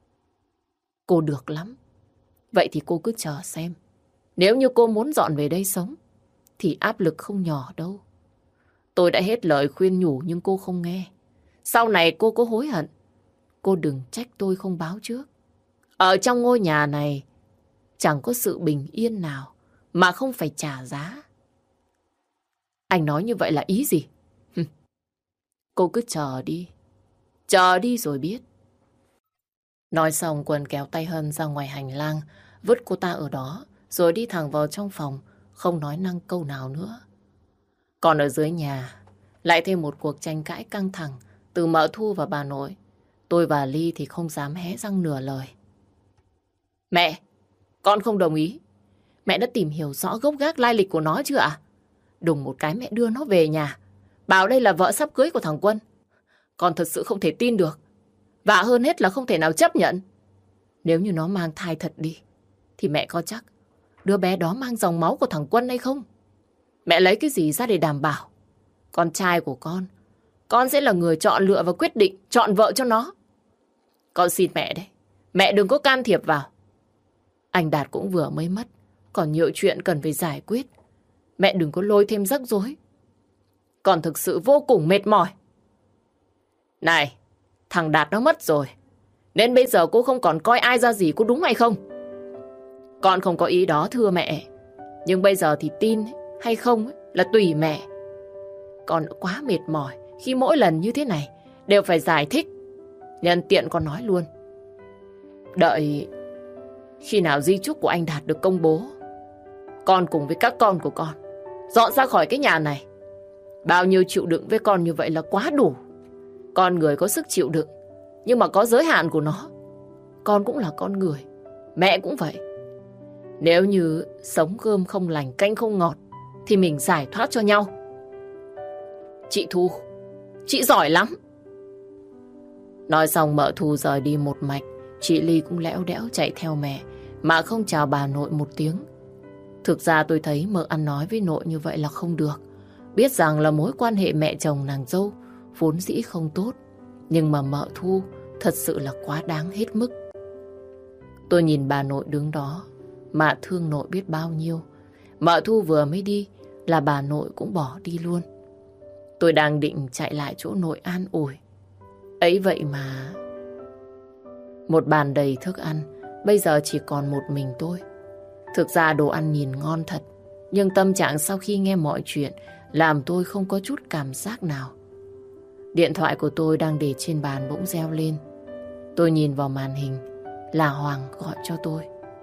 [SPEAKER 1] Cô được lắm. Vậy thì cô cứ chờ xem. Nếu như cô muốn dọn về đây sống, thì áp lực không nhỏ đâu. Tôi đã hết lời khuyên nhủ nhưng cô không nghe. Sau này cô có hối hận, cô đừng trách tôi không báo trước. Ở trong ngôi nhà này, chẳng có sự bình yên nào mà không phải trả giá. Anh nói như vậy là ý gì? Cô cứ chờ đi. Chờ đi rồi biết. Nói xong Quân kéo tay Hân ra ngoài hành lang, vứt cô ta ở đó, rồi đi thẳng vào trong phòng, không nói năng câu nào nữa. Còn ở dưới nhà, lại thêm một cuộc tranh cãi căng thẳng từ Mợ Thu và bà nội. Tôi và Ly thì không dám hé răng nửa lời. Mẹ, con không đồng ý. Mẹ đã tìm hiểu rõ gốc gác lai lịch của nó chưa ạ? Đùng một cái mẹ đưa nó về nhà, bảo đây là vợ sắp cưới của thằng Quân. Con thật sự không thể tin được. Và hơn hết là không thể nào chấp nhận. Nếu như nó mang thai thật đi, thì mẹ có chắc đứa bé đó mang dòng máu của thằng Quân hay không? Mẹ lấy cái gì ra để đảm bảo con trai của con, con sẽ là người chọn lựa và quyết định chọn vợ cho nó? Con xin mẹ đấy, mẹ đừng có can thiệp vào. Anh Đạt cũng vừa mới mất, còn nhiều chuyện cần phải giải quyết. Mẹ đừng có lôi thêm rắc rối. Con thực sự vô cùng mệt mỏi. Này, thằng Đạt nó mất rồi, nên bây giờ cô không còn coi ai ra gì, có đúng hay không? Con không có ý đó thưa mẹ. Nhưng bây giờ thì tin hay không là tùy mẹ. Con đã quá mệt mỏi khi mỗi lần như thế này đều phải giải thích. Nhân tiện con nói luôn, đợi khi nào di chúc của anh Đạt được công bố, con cùng với các con của con dọn ra khỏi cái nhà này. Bao nhiêu chịu đựng với con như vậy là quá đủ. Con người có sức chịu đựng, nhưng mà có giới hạn của nó. Con cũng là con người, mẹ cũng vậy. Nếu như sống cơm không lành canh không ngọt thì mình giải thoát cho nhau. Chị Thu, chị giỏi lắm. Nói xong Mợ Thu rời đi một mạch. Chị Ly cũng lẽo đẽo chạy theo mẹ mà không chào bà nội một tiếng. Thực ra tôi thấy Mợ ăn nói với nội như vậy là không được. Biết rằng là mối quan hệ mẹ chồng nàng dâu vốn dĩ không tốt, nhưng mà Mợ Thu thật sự là quá đáng hết mức. Tôi nhìn bà nội đứng đó mà thương nội biết bao nhiêu. Mợ Thu vừa mới đi là bà nội cũng bỏ đi luôn. Tôi đang định chạy lại chỗ nội an ủi. Ấy vậy mà một bàn đầy thức ăn, bây giờ chỉ còn một mình tôi. Thực ra đồ ăn nhìn ngon thật, nhưng tâm trạng sau khi nghe mọi chuyện làm tôi không có chút cảm giác nào. Điện thoại của tôi đang để trên bàn bỗng reo lên. Tôi nhìn vào màn hình là Hoàng gọi cho tôi.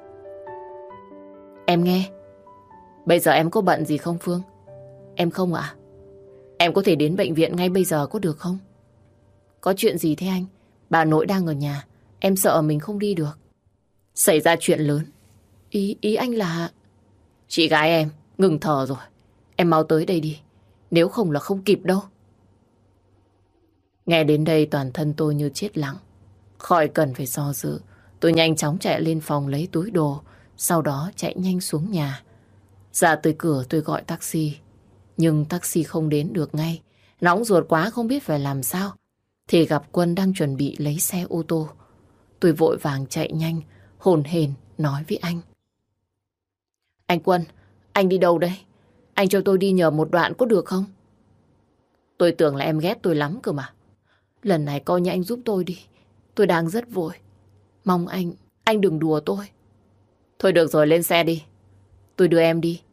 [SPEAKER 1] Em nghe. Bây giờ em có bận gì không Phương? Em không ạ? Em có thể đến bệnh viện ngay bây giờ có được không? Có chuyện gì thế anh? Bà nội đang ở nhà, em sợ mình không đi được. Xảy ra chuyện lớn. Ý, ý anh là... Chị gái em, ngừng thở rồi. Em mau tới đây đi. Nếu không là không kịp đâu. Nghe đến đây toàn thân tôi như chết lặng. Khỏi cần phải do dự. Tôi nhanh chóng chạy lên phòng lấy túi đồ. Sau đó chạy nhanh xuống nhà. Ra tới cửa tôi gọi taxi. Nhưng taxi không đến được ngay. Nóng ruột quá không biết phải làm sao. Thì gặp Quân đang chuẩn bị lấy xe ô tô. Tôi vội vàng chạy nhanh, hồn hển nói với anh. Anh Quân, anh đi đâu đây? Anh cho tôi đi nhờ một đoạn có được không? Tôi tưởng là em ghét tôi lắm cơ mà. Lần này coi như anh giúp tôi đi. Tôi đang rất vội. Mong anh, anh đừng đùa tôi. Thôi được rồi, lên xe đi. Tôi đưa em đi.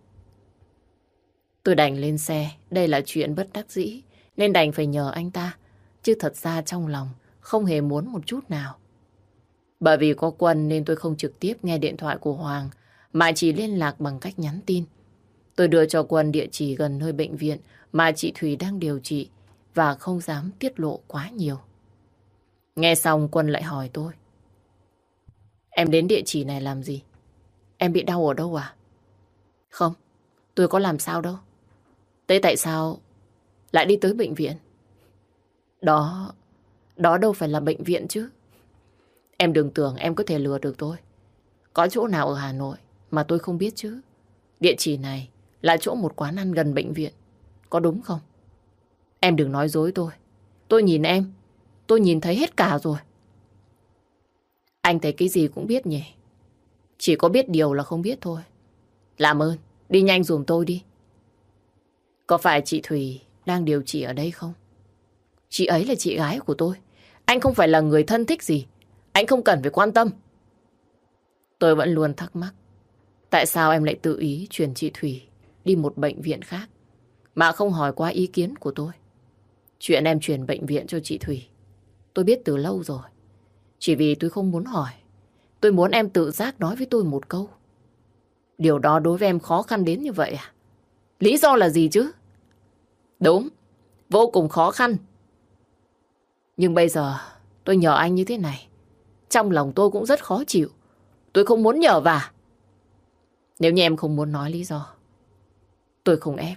[SPEAKER 1] Tôi đành lên xe. Đây là chuyện bất đắc dĩ nên đành phải nhờ anh ta. Chứ thật ra trong lòng không hề muốn một chút nào. Bởi vì có Quân nên tôi không trực tiếp nghe điện thoại của Hoàng, mà chỉ liên lạc bằng cách nhắn tin. Tôi đưa cho Quân địa chỉ gần nơi bệnh viện mà chị Thùy đang điều trị và không dám tiết lộ quá nhiều. Nghe xong Quân lại hỏi tôi. Em đến địa chỉ này làm gì? Em bị đau ở đâu à? Không, tôi có làm sao đâu. Thế tại sao lại đi tới bệnh viện? Đó, đó đâu phải là bệnh viện chứ. Em đừng tưởng em có thể lừa được tôi. Có chỗ nào ở Hà Nội mà tôi không biết chứ. Địa chỉ này là chỗ một quán ăn gần bệnh viện. Có đúng không? Em đừng nói dối tôi. Tôi nhìn em, tôi nhìn thấy hết cả rồi. Anh thấy cái gì cũng biết nhỉ? Chỉ có biết điều là không biết thôi. Làm ơn, đi nhanh giùm tôi đi. Có phải chị Thùy đang điều trị ở đây không? Chị ấy là chị gái của tôi. Anh không phải là người thân thích gì. Anh không cần phải quan tâm. Tôi vẫn luôn thắc mắc. Tại sao em lại tự ý chuyển chị Thùy đi một bệnh viện khác mà không hỏi qua ý kiến của tôi? Chuyện em chuyển bệnh viện cho chị Thùy tôi biết từ lâu rồi. Chỉ vì tôi không muốn hỏi. Tôi muốn em tự giác nói với tôi một câu. Điều đó đối với em khó khăn đến như vậy à? Lý do là gì chứ? Đúng, vô cùng khó khăn. Nhưng bây giờ tôi nhờ anh như thế này, trong lòng tôi cũng rất khó chịu. Tôi không muốn nhờ vả. Nếu như em không muốn nói lý do, tôi không ép.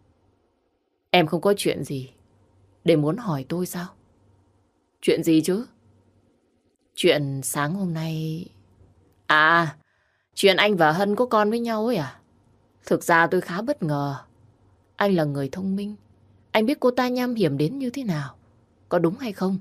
[SPEAKER 1] Em không có chuyện gì để muốn hỏi tôi sao? Chuyện gì chứ? Chuyện sáng hôm nay... À, chuyện anh và Hân có con với nhau ấy à? Thực ra tôi khá bất ngờ. Anh là người thông minh. Anh biết cô ta nham hiểm đến như thế nào. Có đúng hay không?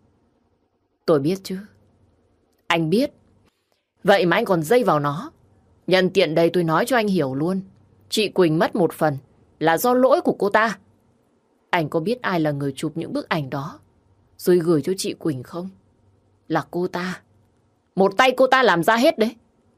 [SPEAKER 1] Tôi biết chứ. Anh biết. Vậy mà anh còn dây vào nó. Nhân tiện đây tôi nói cho anh hiểu luôn. Chị Quỳnh mất một phần là do lỗi của cô ta. Anh có biết ai là người chụp những bức ảnh đó rồi gửi cho chị Quỳnh không? Là cô ta. Một tay cô ta làm ra hết đấy.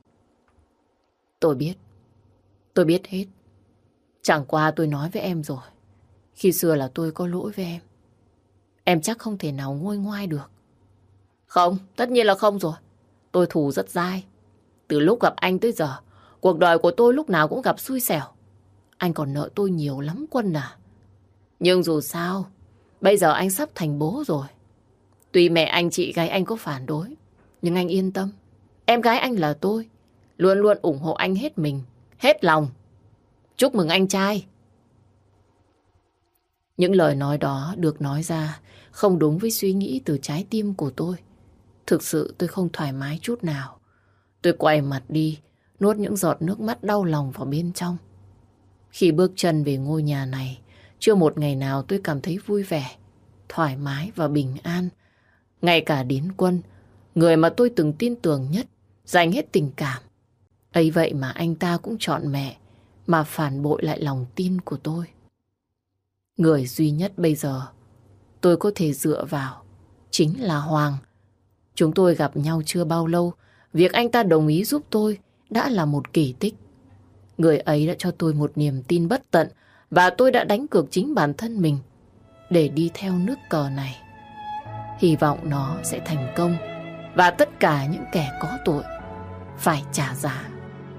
[SPEAKER 1] Tôi biết. Tôi biết hết. Chẳng qua tôi nói với em rồi. Khi xưa là tôi có lỗi với em. Em chắc không thể nào nguôi ngoai được. Không, tất nhiên là không rồi. Tôi thù rất dai. Từ lúc gặp anh tới giờ, cuộc đời của tôi lúc nào cũng gặp xui xẻo. Anh còn nợ tôi nhiều lắm Quân à. Nhưng dù sao, bây giờ anh sắp thành bố rồi. Tuy mẹ anh chị gái anh có phản đối, nhưng anh yên tâm. Em gái anh là tôi, luôn luôn ủng hộ anh hết mình, hết lòng. Chúc mừng anh trai. Những lời nói đó được nói ra không đúng với suy nghĩ từ trái tim của tôi. Thực sự tôi không thoải mái chút nào. Tôi quay mặt đi, nuốt những giọt nước mắt đau lòng vào bên trong. Khi bước chân về ngôi nhà này, chưa một ngày nào tôi cảm thấy vui vẻ, thoải mái và bình an. Ngay cả đến Quân, người mà tôi từng tin tưởng nhất, dành hết tình cảm. Ấy vậy mà anh ta cũng chọn mẹ, mà phản bội lại lòng tin của tôi. Người duy nhất bây giờ tôi có thể dựa vào chính là Hoàng. Chúng tôi gặp nhau chưa bao lâu, việc anh ta đồng ý giúp tôi đã là một kỳ tích. Người ấy đã cho tôi một niềm tin bất tận và tôi đã đánh cược chính bản thân mình để đi theo nước cờ này. Hy vọng nó sẽ thành công và tất cả những kẻ có tội phải trả giá.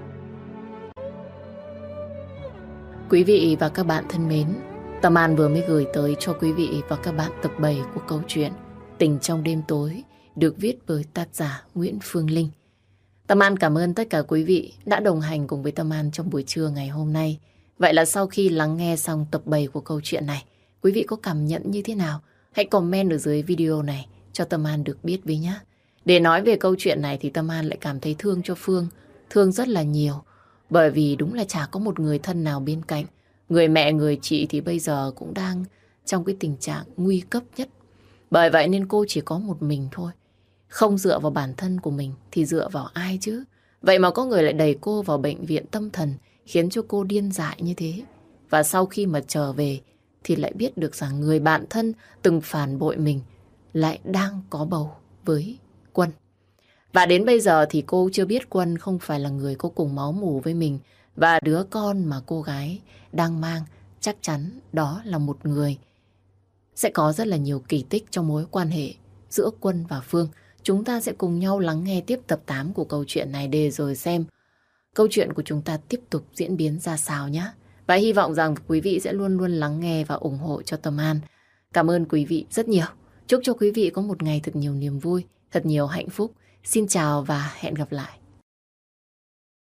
[SPEAKER 1] Quý vị và các bạn thân mến, Tâm An vừa mới gửi tới cho quý vị và các bạn tập bảy của câu chuyện Tình trong đêm tối được viết bởi tác giả Nguyễn Phương Linh. Tâm An cảm ơn tất cả quý vị đã đồng hành cùng với Tâm An trong buổi trưa ngày hôm nay. Vậy là sau khi lắng nghe xong tập bảy của câu chuyện này, quý vị có cảm nhận như thế nào? Hãy comment ở dưới video này cho Tâm An được biết với nhé. Để nói về câu chuyện này thì Tâm An lại cảm thấy thương cho Phương, thương rất là nhiều. Bởi vì đúng là chả có một người thân nào bên cạnh. Người mẹ, người chị thì bây giờ cũng đang trong cái tình trạng nguy cấp nhất. Bởi vậy nên cô chỉ có một mình thôi. Không dựa vào bản thân của mình thì dựa vào ai chứ? Vậy mà có người lại đẩy cô vào bệnh viện tâm thần, khiến cho cô điên dại như thế. Và sau khi mà trở về thì lại biết được rằng người bạn thân từng phản bội mình lại đang có bầu với Quân. Và đến bây giờ thì cô chưa biết Quân không phải là người có cùng máu mủ với mình. Và đứa con mà cô gái đang mang chắc chắn đó là một người. Sẽ có rất là nhiều kỳ tích trong mối quan hệ giữa Quân và Phương. Chúng ta sẽ cùng nhau lắng nghe tiếp tập tám của câu chuyện này để rồi xem câu chuyện của chúng ta tiếp tục diễn biến ra sao nhé. Và hy vọng rằng quý vị sẽ luôn luôn lắng nghe và ủng hộ cho Tâm An. Cảm ơn quý vị rất nhiều. Chúc cho quý vị có một ngày thật nhiều niềm vui, thật nhiều hạnh phúc. Xin chào và hẹn gặp lại.